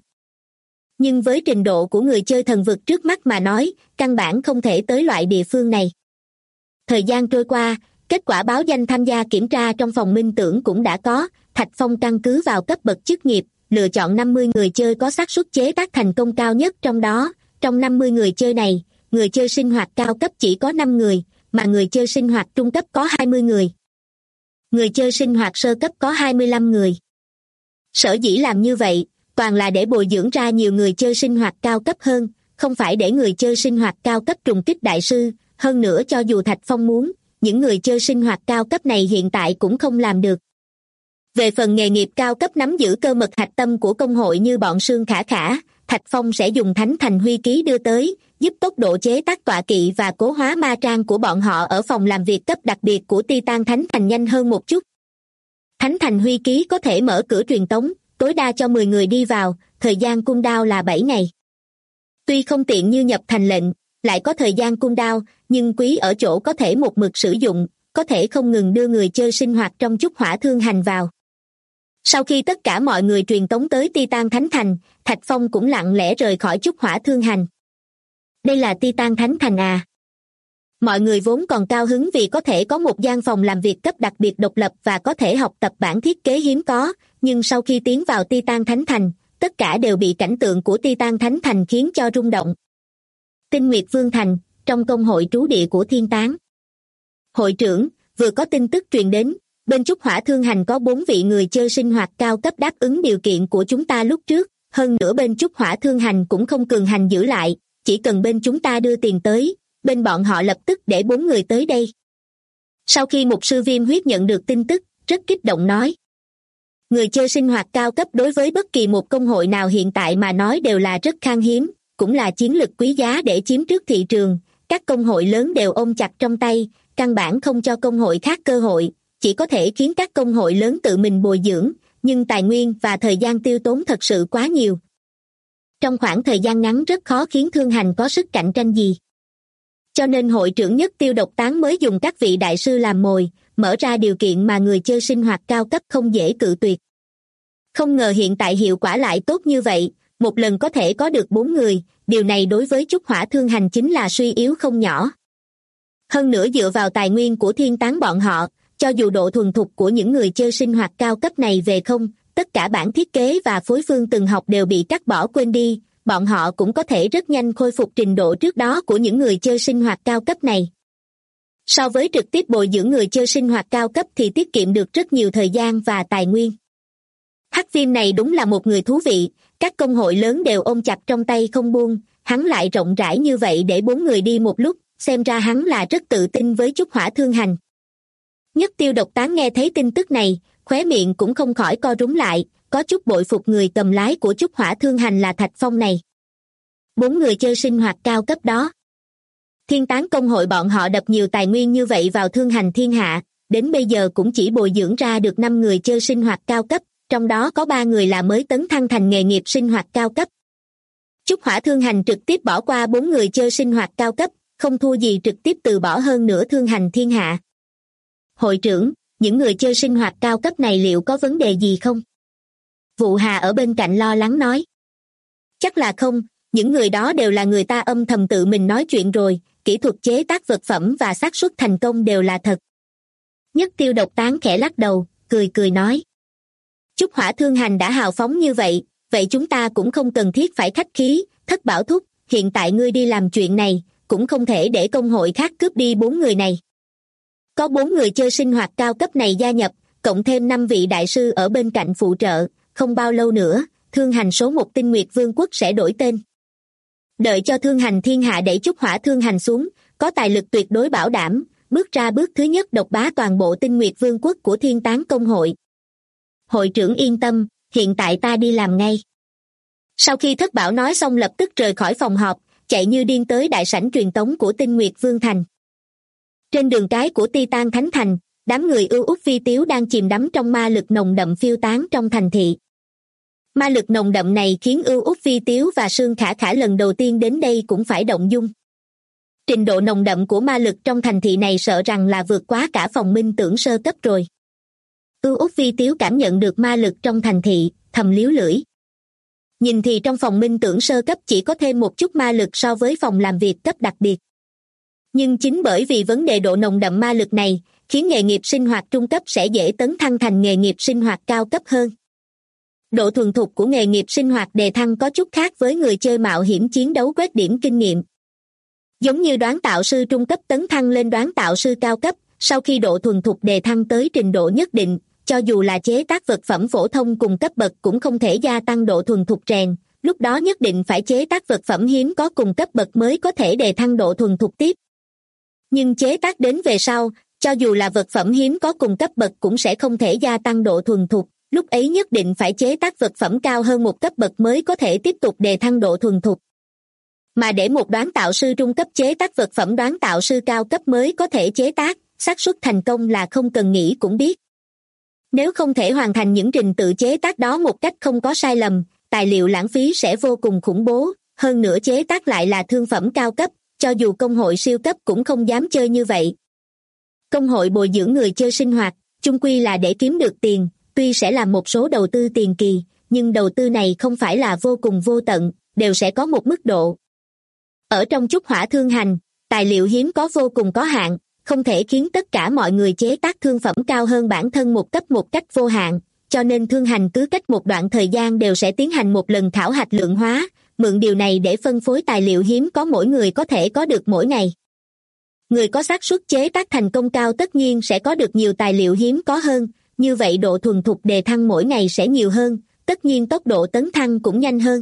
Nhưng với trình độ của người chơi thần vực trước mắt mà nói, căn bản không thể tới loại địa phương này. Thời gian trôi qua, kết quả báo danh tham gia kiểm tra trong phòng minh tưởng cũng đã có, Thạch Phong căn cứ vào cấp bậc chức nghiệp, lựa chọn 50 người chơi có xác suất chế tác thành công cao nhất trong đó. Trong 50 người chơi này, người chơi sinh hoạt cao cấp chỉ có 5 người, mà người chơi sinh hoạt trung cấp có 20 người. Người chơi sinh hoạt sơ cấp có 25 người. Sở dĩ làm như vậy, toàn là để bồi dưỡng ra nhiều người chơi sinh hoạt cao cấp hơn, không phải để người chơi sinh hoạt cao cấp trùng kích đại sư, hơn nữa cho dù Thạch Phong muốn, những người chơi sinh hoạt cao cấp này hiện tại cũng không làm được. Về phần nghề nghiệp cao cấp nắm giữ cơ mật hạch tâm của công hội như bọn Sương Khả Khả, Thạch Phong sẽ dùng Thánh Thành Huy Ký đưa tới, giúp tốc độ chế tác tọa kỵ và cố hóa ma trang của bọn họ ở phòng làm việc cấp đặc biệt của Titan Thánh Thành nhanh hơn một chút. Thánh Thành Huy Ký có thể mở cửa truyền tống, tối đa cho 10 người đi vào, thời gian cooldown là 7 ngày. Tuy không tiện như nhập thành lệnh, lại có thời gian cooldown, nhưng quý ở chỗ có thể một mực sử dụng, có thể không ngừng đưa người chơi sinh hoạt trong Chúc Hỏa thương hành vào. Sau khi tất cả mọi người truyền tống tới Titan Thánh Thành, Thạch Phong cũng lặng lẽ rời khỏi Chúc Hỏa thương hành. Đây là Titan Thánh Thành à? Mọi người vốn còn cao hứng vì có thể có một gian phòng làm việc cấp đặc biệt độc lập và có thể học tập bản thiết kế hiếm có, nhưng sau khi tiến vào Titan Thánh Thành, tất cả đều bị cảnh tượng của Titan Thánh Thành khiến cho rung động. Tinh Nguyệt Vương Thành, trong công hội trú địa của Thiên Tán. Hội trưởng, vừa có tin tức truyền đến, bên Chúc Hỏa thương hành có 4 vị người chơi sinh hoạt cao cấp đáp ứng điều kiện của chúng ta lúc trước, hơn nữa bên Chúc Hỏa thương hành cũng không cường hành giữ lại, chỉ cần bên chúng ta đưa tiền tới, bên bọn họ lập tức để 4 người tới đây. Sau khi mục sư Viêm Huyết nhận được tin tức, rất kích động nói. Người chơi sinh hoạt cao cấp đối với bất kỳ một công hội nào hiện tại mà nói đều là rất khan hiếm, cũng là chiến lực quý giá để chiếm trước thị trường. Các công hội lớn đều ôm chặt trong tay, căn bản không cho công hội khác cơ hội, chỉ có thể khiến các công hội lớn tự mình bồi dưỡng, nhưng tài nguyên và thời gian tiêu tốn thật sự quá nhiều. Trong khoảng thời gian ngắn rất khó khiến Thương Hành có sức cạnh tranh gì. Cho nên hội trưởng Nhất Tiêu Độc Tán mới dùng các vị đại sư làm mồi, mở ra điều kiện mà người chơi sinh hoạt cao cấp không dễ cự tuyệt. Không ngờ hiện tại hiệu quả lại tốt như vậy, một lần có thể có được 4 người, điều này đối với Trúc Hỏa Thương Hành chính là suy yếu không nhỏ. Hơn nữa dựa vào tài nguyên của Thiên Tán bọn họ, cho dù độ thuần thục của những người chơi sinh hoạt cao cấp này về không, tất cả bản thiết kế và phối phương từng học đều bị cắt bỏ quên đi, bọn họ cũng có thể rất nhanh khôi phục trình độ trước đó của những người chơi sinh hoạt cao cấp này. So với trực tiếp bồi dưỡng người chơi sinh hoạt cao cấp thì tiết kiệm được rất nhiều thời gian và tài nguyên. Hắc Viêm này đúng là một người thú vị, các công hội lớn đều ôm chặt trong tay không buông, hắn lại rộng rãi như vậy để 4 người đi một lúc, xem ra hắn là rất tự tin với Trúc Hỏa Thương Hành. Nhất Tiêu Độc Tán nghe thấy tin tức này, khóe miệng cũng không khỏi co rúm lại, có chút bội phục người cầm lái của Trúc Hỏa Thương Hành là Thạch Phong này. 4 người chơi sinh hoạt cao cấp đó. Thiên Tán công hội bọn họ đập nhiều tài nguyên như vậy vào Thương Hành thiên hạ, đến bây giờ cũng chỉ bồi dưỡng ra được 5 người chơi sinh hoạt cao cấp, trong đó có 3 người là mới tấn thăng thành nghề nghiệp sinh hoạt cao cấp. Trúc Hỏa Thương Hành trực tiếp bỏ qua 4 người chơi sinh hoạt cao cấp, không thua gì trực tiếp từ bỏ hơn nửa Thương Hành thiên hạ. Hội trưởng, những người chơi sinh hoạt cao cấp này liệu có vấn đề gì không? Vụ Hà ở bên cạnh lo lắng nói. Chắc là không, những người đó đều là người ta âm thầm tự mình nói chuyện rồi, kỹ thuật chế tác vật phẩm và xác suất thành công đều là thật. Nhất Tiêu Độc Tán khẽ lắc đầu, cười nói. Trúc Hỏa Thương Hành đã hào phóng như vậy, vậy chúng ta cũng không cần thiết phải khách khí, Thất Bảo thúc, hiện tại ngươi đi làm chuyện này, cũng không thể để công hội khác cướp đi 4 người này. Có 4 người chơi sinh hoạt cao cấp này gia nhập, cộng thêm 5 vị đại sư ở bên cạnh phụ trợ, không bao lâu nữa, Thương Hành số 1 Tinh Nguyệt Vương quốc sẽ đổi tên. Đợi cho Thương Hành thiên hạ đẩy Trúc Hỏa Thương Hành xuống, có tài lực tuyệt đối bảo đảm, bước ra bước thứ nhất độc bá toàn bộ Tinh Nguyệt Vương quốc của Thiên Tán công hội. Hội trưởng yên tâm, hiện tại ta đi làm ngay. Sau khi Thất Bảo nói xong lập tức rời khỏi phòng họp, chạy như điên tới đại sảnh truyền tống của Tinh Nguyệt Vương thành. Trên đường cái của Titan Thánh Thành, đám người ưu út vi tiếu đang chìm đắm trong ma lực nồng đậm phiêu tán trong thành thị. Ma lực nồng đậm này khiến ưu út vi tiếu và Sương Khả Khả lần đầu tiên đến đây cũng phải động dung. Trình độ nồng đậm của ma lực trong thành thị này sợ rằng là vượt quá cả phòng minh tưởng sơ cấp rồi. Ưu út vi tiếu cảm nhận được ma lực trong thành thị, thầm líu lưỡi. Nhìn thì trong phòng minh tưởng sơ cấp chỉ có thêm một chút ma lực so với phòng làm việc cấp đặc biệt. Nhưng chính bởi vì vấn đề độ nồng đậm ma lực này, khiến nghề nghiệp sinh hoạt trung cấp sẽ dễ tấn thăng thành nghề nghiệp sinh hoạt cao cấp hơn. Độ thuần thục của nghề nghiệp sinh hoạt đề thăng có chút khác với người chơi mạo hiểm chiến đấu quét điểm kinh nghiệm. Giống như đoán tạo sư trung cấp tấn thăng lên đoán tạo sư cao cấp, sau khi độ thuần thục đề thăng tới trình độ nhất định, cho dù là chế tác vật phẩm phổ thông cùng cấp bậc cũng không thể gia tăng độ thuần thục rèn, lúc đó nhất định phải chế tác vật phẩm hiếm có cùng cấp bậc mới có thể đề thăng độ thuần thục tiếp. Nhưng chế tác đến về sau, cho dù là vật phẩm hiếm có cùng cấp bậc cũng sẽ không thể gia tăng độ thuần thục, lúc ấy nhất định phải chế tác vật phẩm cao hơn một cấp bậc mới có thể tiếp tục đề thăng độ thuần thục. Mà để một đoán tạo sư trung cấp chế tác vật phẩm đoán tạo sư cao cấp mới có thể chế tác, xác suất thành công là không cần nghĩ cũng biết. Nếu không thể hoàn thành những trình tự chế tác đó một cách không có sai lầm, tài liệu lãng phí sẽ vô cùng khủng bố, hơn nữa chế tác lại là thương phẩm cao cấp, cho dù công hội siêu cấp cũng không dám chơi như vậy. Công hội bồi dưỡng người chơi sinh hoạt, chung quy là để kiếm được tiền, tuy sẽ làm một số đầu tư tiền kỳ, nhưng đầu tư này không phải là vô cùng vô tận, đều sẽ có một mức độ. Ở trong Trúc Hỏa Thương Hành, tài liệu hiếm có vô cùng có hạn, không thể khiến tất cả mọi người chế tác thương phẩm cao hơn bản thân một cấp một cách vô hạn, cho nên Thương Hành cứ cách một đoạn thời gian đều sẽ tiến hành một lần khảo hạch lượng hóa, mượn điều này để phân phối tài liệu hiếm có mỗi người có thể có được mỗi ngày. Người có xác suất chế tác thành công cao tất nhiên sẽ có được nhiều tài liệu hiếm có hơn, như vậy độ thuần thục đề thăng mỗi ngày sẽ nhiều hơn, tất nhiên tốc độ tấn thăng cũng nhanh hơn.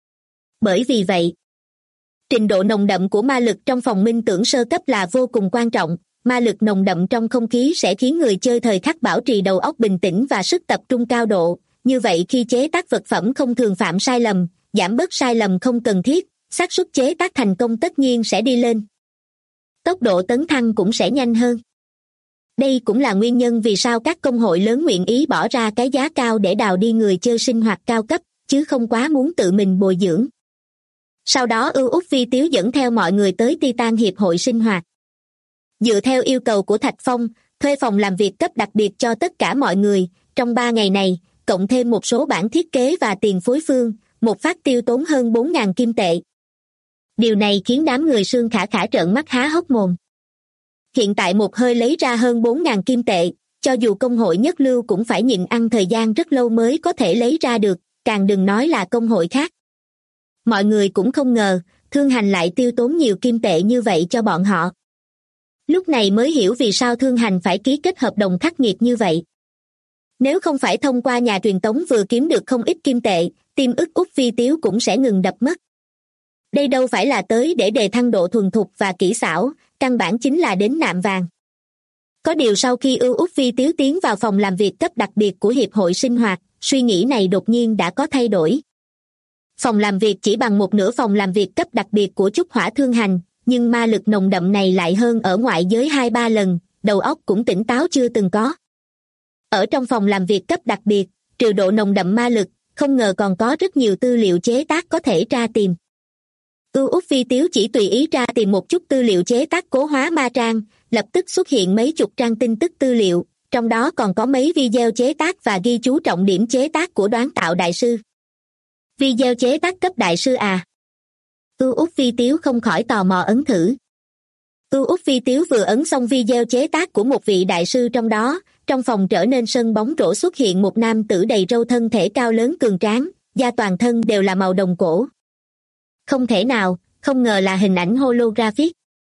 Bởi vì vậy, trình độ nồng đậm của ma lực trong phòng minh tưởng sơ cấp là vô cùng quan trọng, ma lực nồng đậm trong không khí sẽ khiến người chơi thời khắc bảo trì đầu óc bình tĩnh và sức tập trung cao độ, như vậy khi chế tác vật phẩm không thường phạm sai lầm, giảm bớt sai lầm không cần thiết, xác suất chế tác thành công tất nhiên sẽ đi lên. Tốc độ tấn thăng cũng sẽ nhanh hơn. Đây cũng là nguyên nhân vì sao các công hội lớn nguyện ý bỏ ra cái giá cao để đào đi người chơi sinh hoạt cao cấp, chứ không quá muốn tự mình bồi dưỡng. Sau đó Út Phi Tiếu dẫn theo mọi người tới Titan Hiệp hội sinh hoạt. Dựa theo yêu cầu của Thạch Phong, thuê phòng làm việc cấp đặc biệt cho tất cả mọi người, trong 3 ngày này, cộng thêm một số bản thiết kế và tiền phối phương, một phát tiêu tốn hơn 4.000 kim tệ. Điều này khiến đám người Sương Khả Khả trợn mắt há hốc mồm. Hiện tại một hơi lấy ra hơn 4.000 kim tệ, cho dù công hội nhất lưu cũng phải nhịn ăn thời gian rất lâu mới có thể lấy ra được, càng đừng nói là công hội khác. Mọi người cũng không ngờ, Thương Hành lại tiêu tốn nhiều kim tệ như vậy cho bọn họ. Lúc này mới hiểu vì sao Thương Hành phải ký kết hợp đồng khắc nghiệt như vậy. Nếu không phải thông qua nhà truyền tống vừa kiếm được không ít kim tệ, tim Út Phi Tiếu cũng sẽ ngừng đập mất. Đây đâu phải là tới để đề thăng độ thuần thục và kỹ xảo, căn bản chính là đến nạm vàng. Có điều sau khi Út Phi Tiếu tiến vào phòng làm việc cấp đặc biệt của Hiệp hội sinh hoạt, suy nghĩ này đột nhiên đã có thay đổi. Phòng làm việc chỉ bằng một nửa phòng làm việc cấp đặc biệt của Trúc Hỏa Thương Hành, nhưng ma lực nồng đậm này lại hơn ở ngoại giới 2-3 lần, đầu óc cũng tỉnh táo chưa từng có. Ở trong phòng làm việc cấp đặc biệt, trừ độ nồng đậm ma lực, không ngờ còn có rất nhiều tư liệu chế tác có thể tra tìm. Út Phi Tiếu chỉ tùy ý tra tìm một chút tư liệu chế tác cố hóa ma trang, lập tức xuất hiện mấy chục trang tin tức tư liệu, trong đó còn có mấy video chế tác và ghi chú trọng điểm chế tác của Đoán Tạo Đại Sư. Video chế tác cấp đại sư à? Út Phi Tiếu không khỏi tò mò ấn thử. Út Phi Tiếu vừa ấn xong video chế tác của một vị đại sư trong đó, trong phòng trở nên sân bóng rổ xuất hiện một nam tử đầy râu thân thể cao lớn cường tráng, da toàn thân đều là màu đồng cổ. Không thể nào, không ngờ là hình ảnh holographic.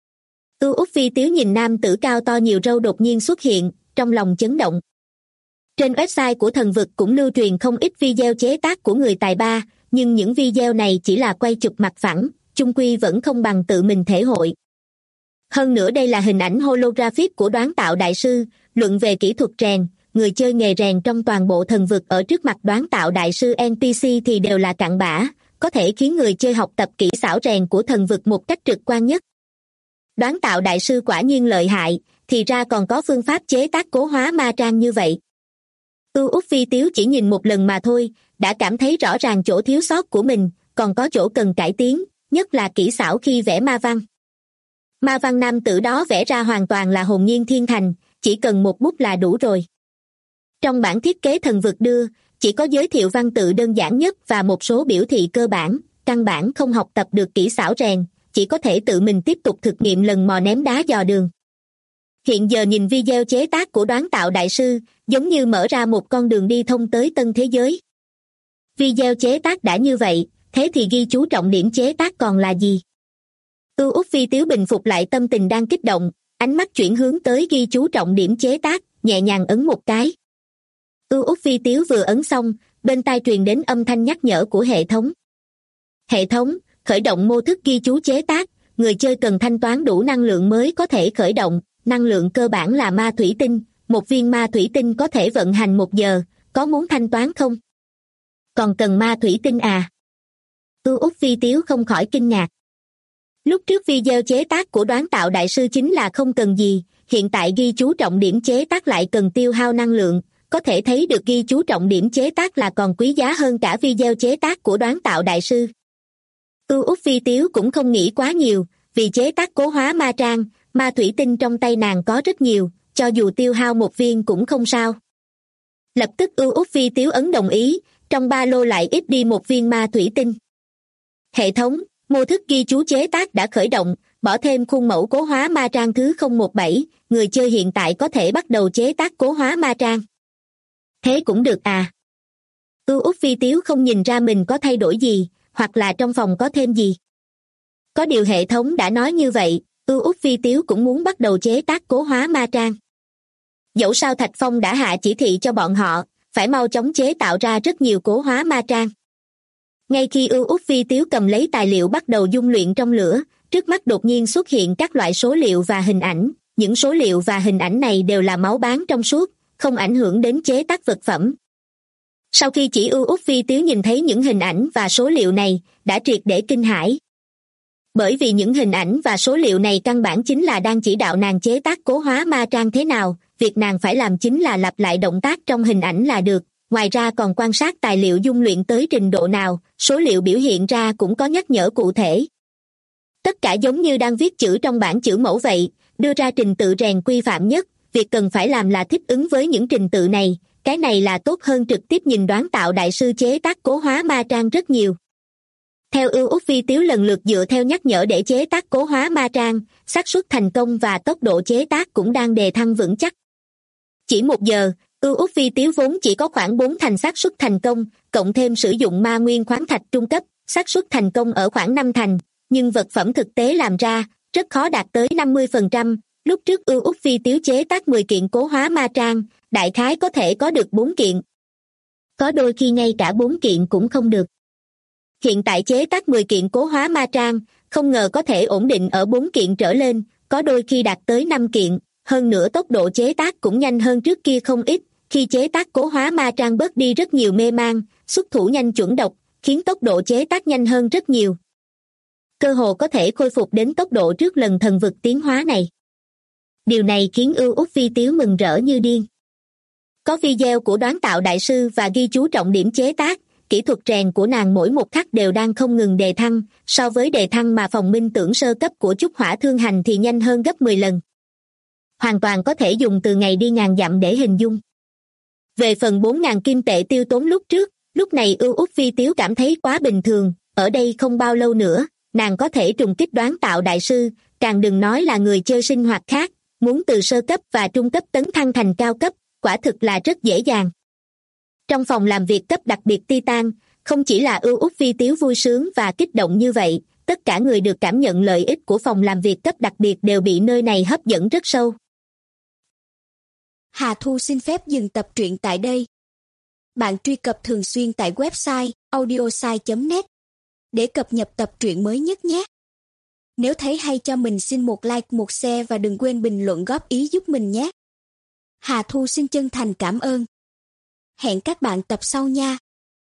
Út Phi Tiếu nhìn nam tử cao to nhiều râu đột nhiên xuất hiện, trong lòng chấn động. Trên website của thần vực cũng lưu truyền không ít video chế tác của người tài ba, nhưng những video này chỉ là quay chụp mặt phẳng, chung quy vẫn không bằng tự mình thể hội. Hơn nữa đây là hình ảnh holographic của Đoán Tạo Đại Sư, luận về kỹ thuật rèn, người chơi nghề rèn trong toàn bộ thần vực ở trước mặt Đoán Tạo Đại Sư NPC thì đều là cặn bã, có thể khiến người chơi học tập kỹ xảo rèn của thần vực một cách trực quan nhất. Đoán Tạo Đại Sư quả nhiên lợi hại, thì ra còn có phương pháp chế tác cố hóa ma trang như vậy. Út Phi Tiếu chỉ nhìn một lần mà thôi, đã cảm thấy rõ ràng chỗ thiếu sót của mình, còn có chỗ cần cải tiến, nhất là kỹ xảo khi vẽ ma văn. Ma văn nam tử đó vẽ ra hoàn toàn là hồn nhiên thiên thành, chỉ cần một bút là đủ rồi. Trong bản thiết kế thần vực đưa, chỉ có giới thiệu văn tự đơn giản nhất và một số biểu thị cơ bản, căn bản không học tập được kỹ xảo rèn, chỉ có thể tự mình tiếp tục thực nghiệm lần mò ném đá dò đường. Hiện giờ nhìn video chế tác của Đoán Tạo Đại Sư, giống như mở ra một con đường đi thông tới tân thế giới. Video chế tác đã như vậy, thế thì ghi chú trọng điểm chế tác còn là gì? Út Phi Tiếu bình phục lại tâm tình đang kích động, ánh mắt chuyển hướng tới ghi chú trọng điểm chế tác, nhẹ nhàng ấn một cái. Út Phi Tiếu vừa ấn xong, bên tai truyền đến âm thanh nhắc nhở của hệ thống. Hệ thống, khởi động mô thức ghi chú chế tác, người chơi cần thanh toán đủ năng lượng mới có thể khởi động, năng lượng cơ bản là ma thủy tinh, một viên ma thủy tinh có thể vận hành 1 giờ, có muốn thanh toán không? Còn cần ma thủy tinh à? Út Phi Tiếu không khỏi kinh ngạc. Lúc trước video chế tác của Đoán Tạo Đại Sư chính là không cần gì, hiện tại ghi chú trọng điểm chế tác lại cần tiêu hao năng lượng, có thể thấy được ghi chú trọng điểm chế tác là còn quý giá hơn cả video chế tác của Đoán Tạo Đại Sư. Út Phi Tiếu cũng không nghĩ quá nhiều, vì chế tác cố hóa ma trang, ma thủy tinh trong tay nàng có rất nhiều, cho dù tiêu hao một viên cũng không sao. Lập tức Út Phi Tiếu ấn đồng ý, trong ba lô lại ít đi một viên ma thủy tinh. Hệ thống, mô thức ghi chú chế tác đã khởi động, bỏ thêm khuôn mẫu cố hóa ma trang thứ 017, người chơi hiện tại có thể bắt đầu chế tác cố hóa ma trang. Thế cũng được à? Út Phi Tiếu không nhìn ra mình có thay đổi gì, hoặc là trong phòng có thêm gì. Có điều hệ thống đã nói như vậy, Út Phi Tiếu cũng muốn bắt đầu chế tác cố hóa ma trang. Dẫu sao Thạch Phong đã hạ chỉ thị cho bọn họ, phải mau chóng chế tạo ra rất nhiều cố hóa ma trang. Ngay khi Út Phi Tiếu cầm lấy tài liệu bắt đầu dung luyện trong lửa, trước mắt đột nhiên xuất hiện các loại số liệu và hình ảnh, những số liệu và hình ảnh này đều là máu bán trong suốt, không ảnh hưởng đến chế tác vật phẩm. Sau khi chỉ Út Phi Tiếu nhìn thấy những hình ảnh và số liệu này, đã triệt để kinh hãi. Bởi vì những hình ảnh và số liệu này căn bản chính là đang chỉ đạo nàng chế tác cố hóa ma trang thế nào, việc nàng phải làm chính là lặp lại động tác trong hình ảnh là được, ngoài ra còn quan sát tài liệu dung luyện tới trình độ nào, số liệu biểu hiện ra cũng có nhắc nhở cụ thể. Tất cả giống như đang viết chữ trong bảng chữ mẫu vậy, đưa ra trình tự rèn quy phạm nhất, việc cần phải làm là thích ứng với những trình tự này, cái này là tốt hơn trực tiếp nhìn Đoán Tạo đại sư chế tác cố hóa ma trang rất nhiều. Theo ưu út vi tiếu lần lượt dựa theo nhắc nhở để chế tác cố hóa ma trang, xác suất thành công và tốc độ chế tác cũng đang đề thăng vững chắc. Chỉ 1 giờ, ưu út vi tiếu vốn chỉ có khoảng 4 thành xác suất thành công, cộng thêm sử dụng ma nguyên khoáng thạch trung cấp, xác suất thành công ở khoảng 5 thành, nhưng vật phẩm thực tế làm ra, rất khó đạt tới 50%. Lúc trước ưu út vi tiếu chế tác 10 kiện cố hóa ma trang, đại khái có thể có được 4 kiện. Có đôi khi ngay cả 4 kiện cũng không được. Hiện tại chế tác 10 kiện cố hóa ma trang, không ngờ có thể ổn định ở 4 kiện trở lên, có đôi khi đạt tới 5 kiện, hơn nữa tốc độ chế tác cũng nhanh hơn trước kia không ít, khi chế tác cố hóa ma trang bớt đi rất nhiều mê man, xuất thủ nhanh chuẩn độc, khiến tốc độ chế tác nhanh hơn rất nhiều. Cơ hồ có thể khôi phục đến tốc độ trước lần thần vực tiến hóa này. Điều này khiến ưu út vi tiếu mừng rỡ như điên. Có video của Đoán Tạo đại sư và ghi chú trọng điểm chế tác, kỹ thuật rèn của nàng mỗi một khắc đều đang không ngừng đề thăng, so với đề thăng mà phòng minh tưởng sơ cấp của Trúc Hỏa Thương Hành thì nhanh hơn gấp 10 lần. Hoàn toàn có thể dùng từ ngày đi ngàn dặm để hình dung. Về phần 4.000 kim tệ tiêu tốn lúc trước, lúc này ưu út vi tiếu cảm thấy quá bình thường, ở đây không bao lâu nữa, nàng có thể trùng kích Đoán Tạo đại sư, càng đừng nói là người chơi sinh hoạt khác, muốn từ sơ cấp và trung cấp tấn thăng thành cao cấp, quả thực là rất dễ dàng. Trong phòng làm việc cấp đặc biệt Titan, không chỉ là ưu út vi tiếu vui sướng và kích động như vậy, tất cả người được cảm nhận lợi ích của phòng làm việc cấp đặc biệt đều bị nơi này hấp dẫn rất sâu. Hà Thu xin phép dừng tập truyện tại đây. Bạn truy cập thường xuyên tại website audiosai.net để cập nhật tập truyện mới nhất nhé. Nếu thấy hay cho mình xin một like, một share và đừng quên bình luận góp ý giúp mình nhé. Hà Thu xin chân thành cảm ơn. Hẹn các bạn tập sau nha.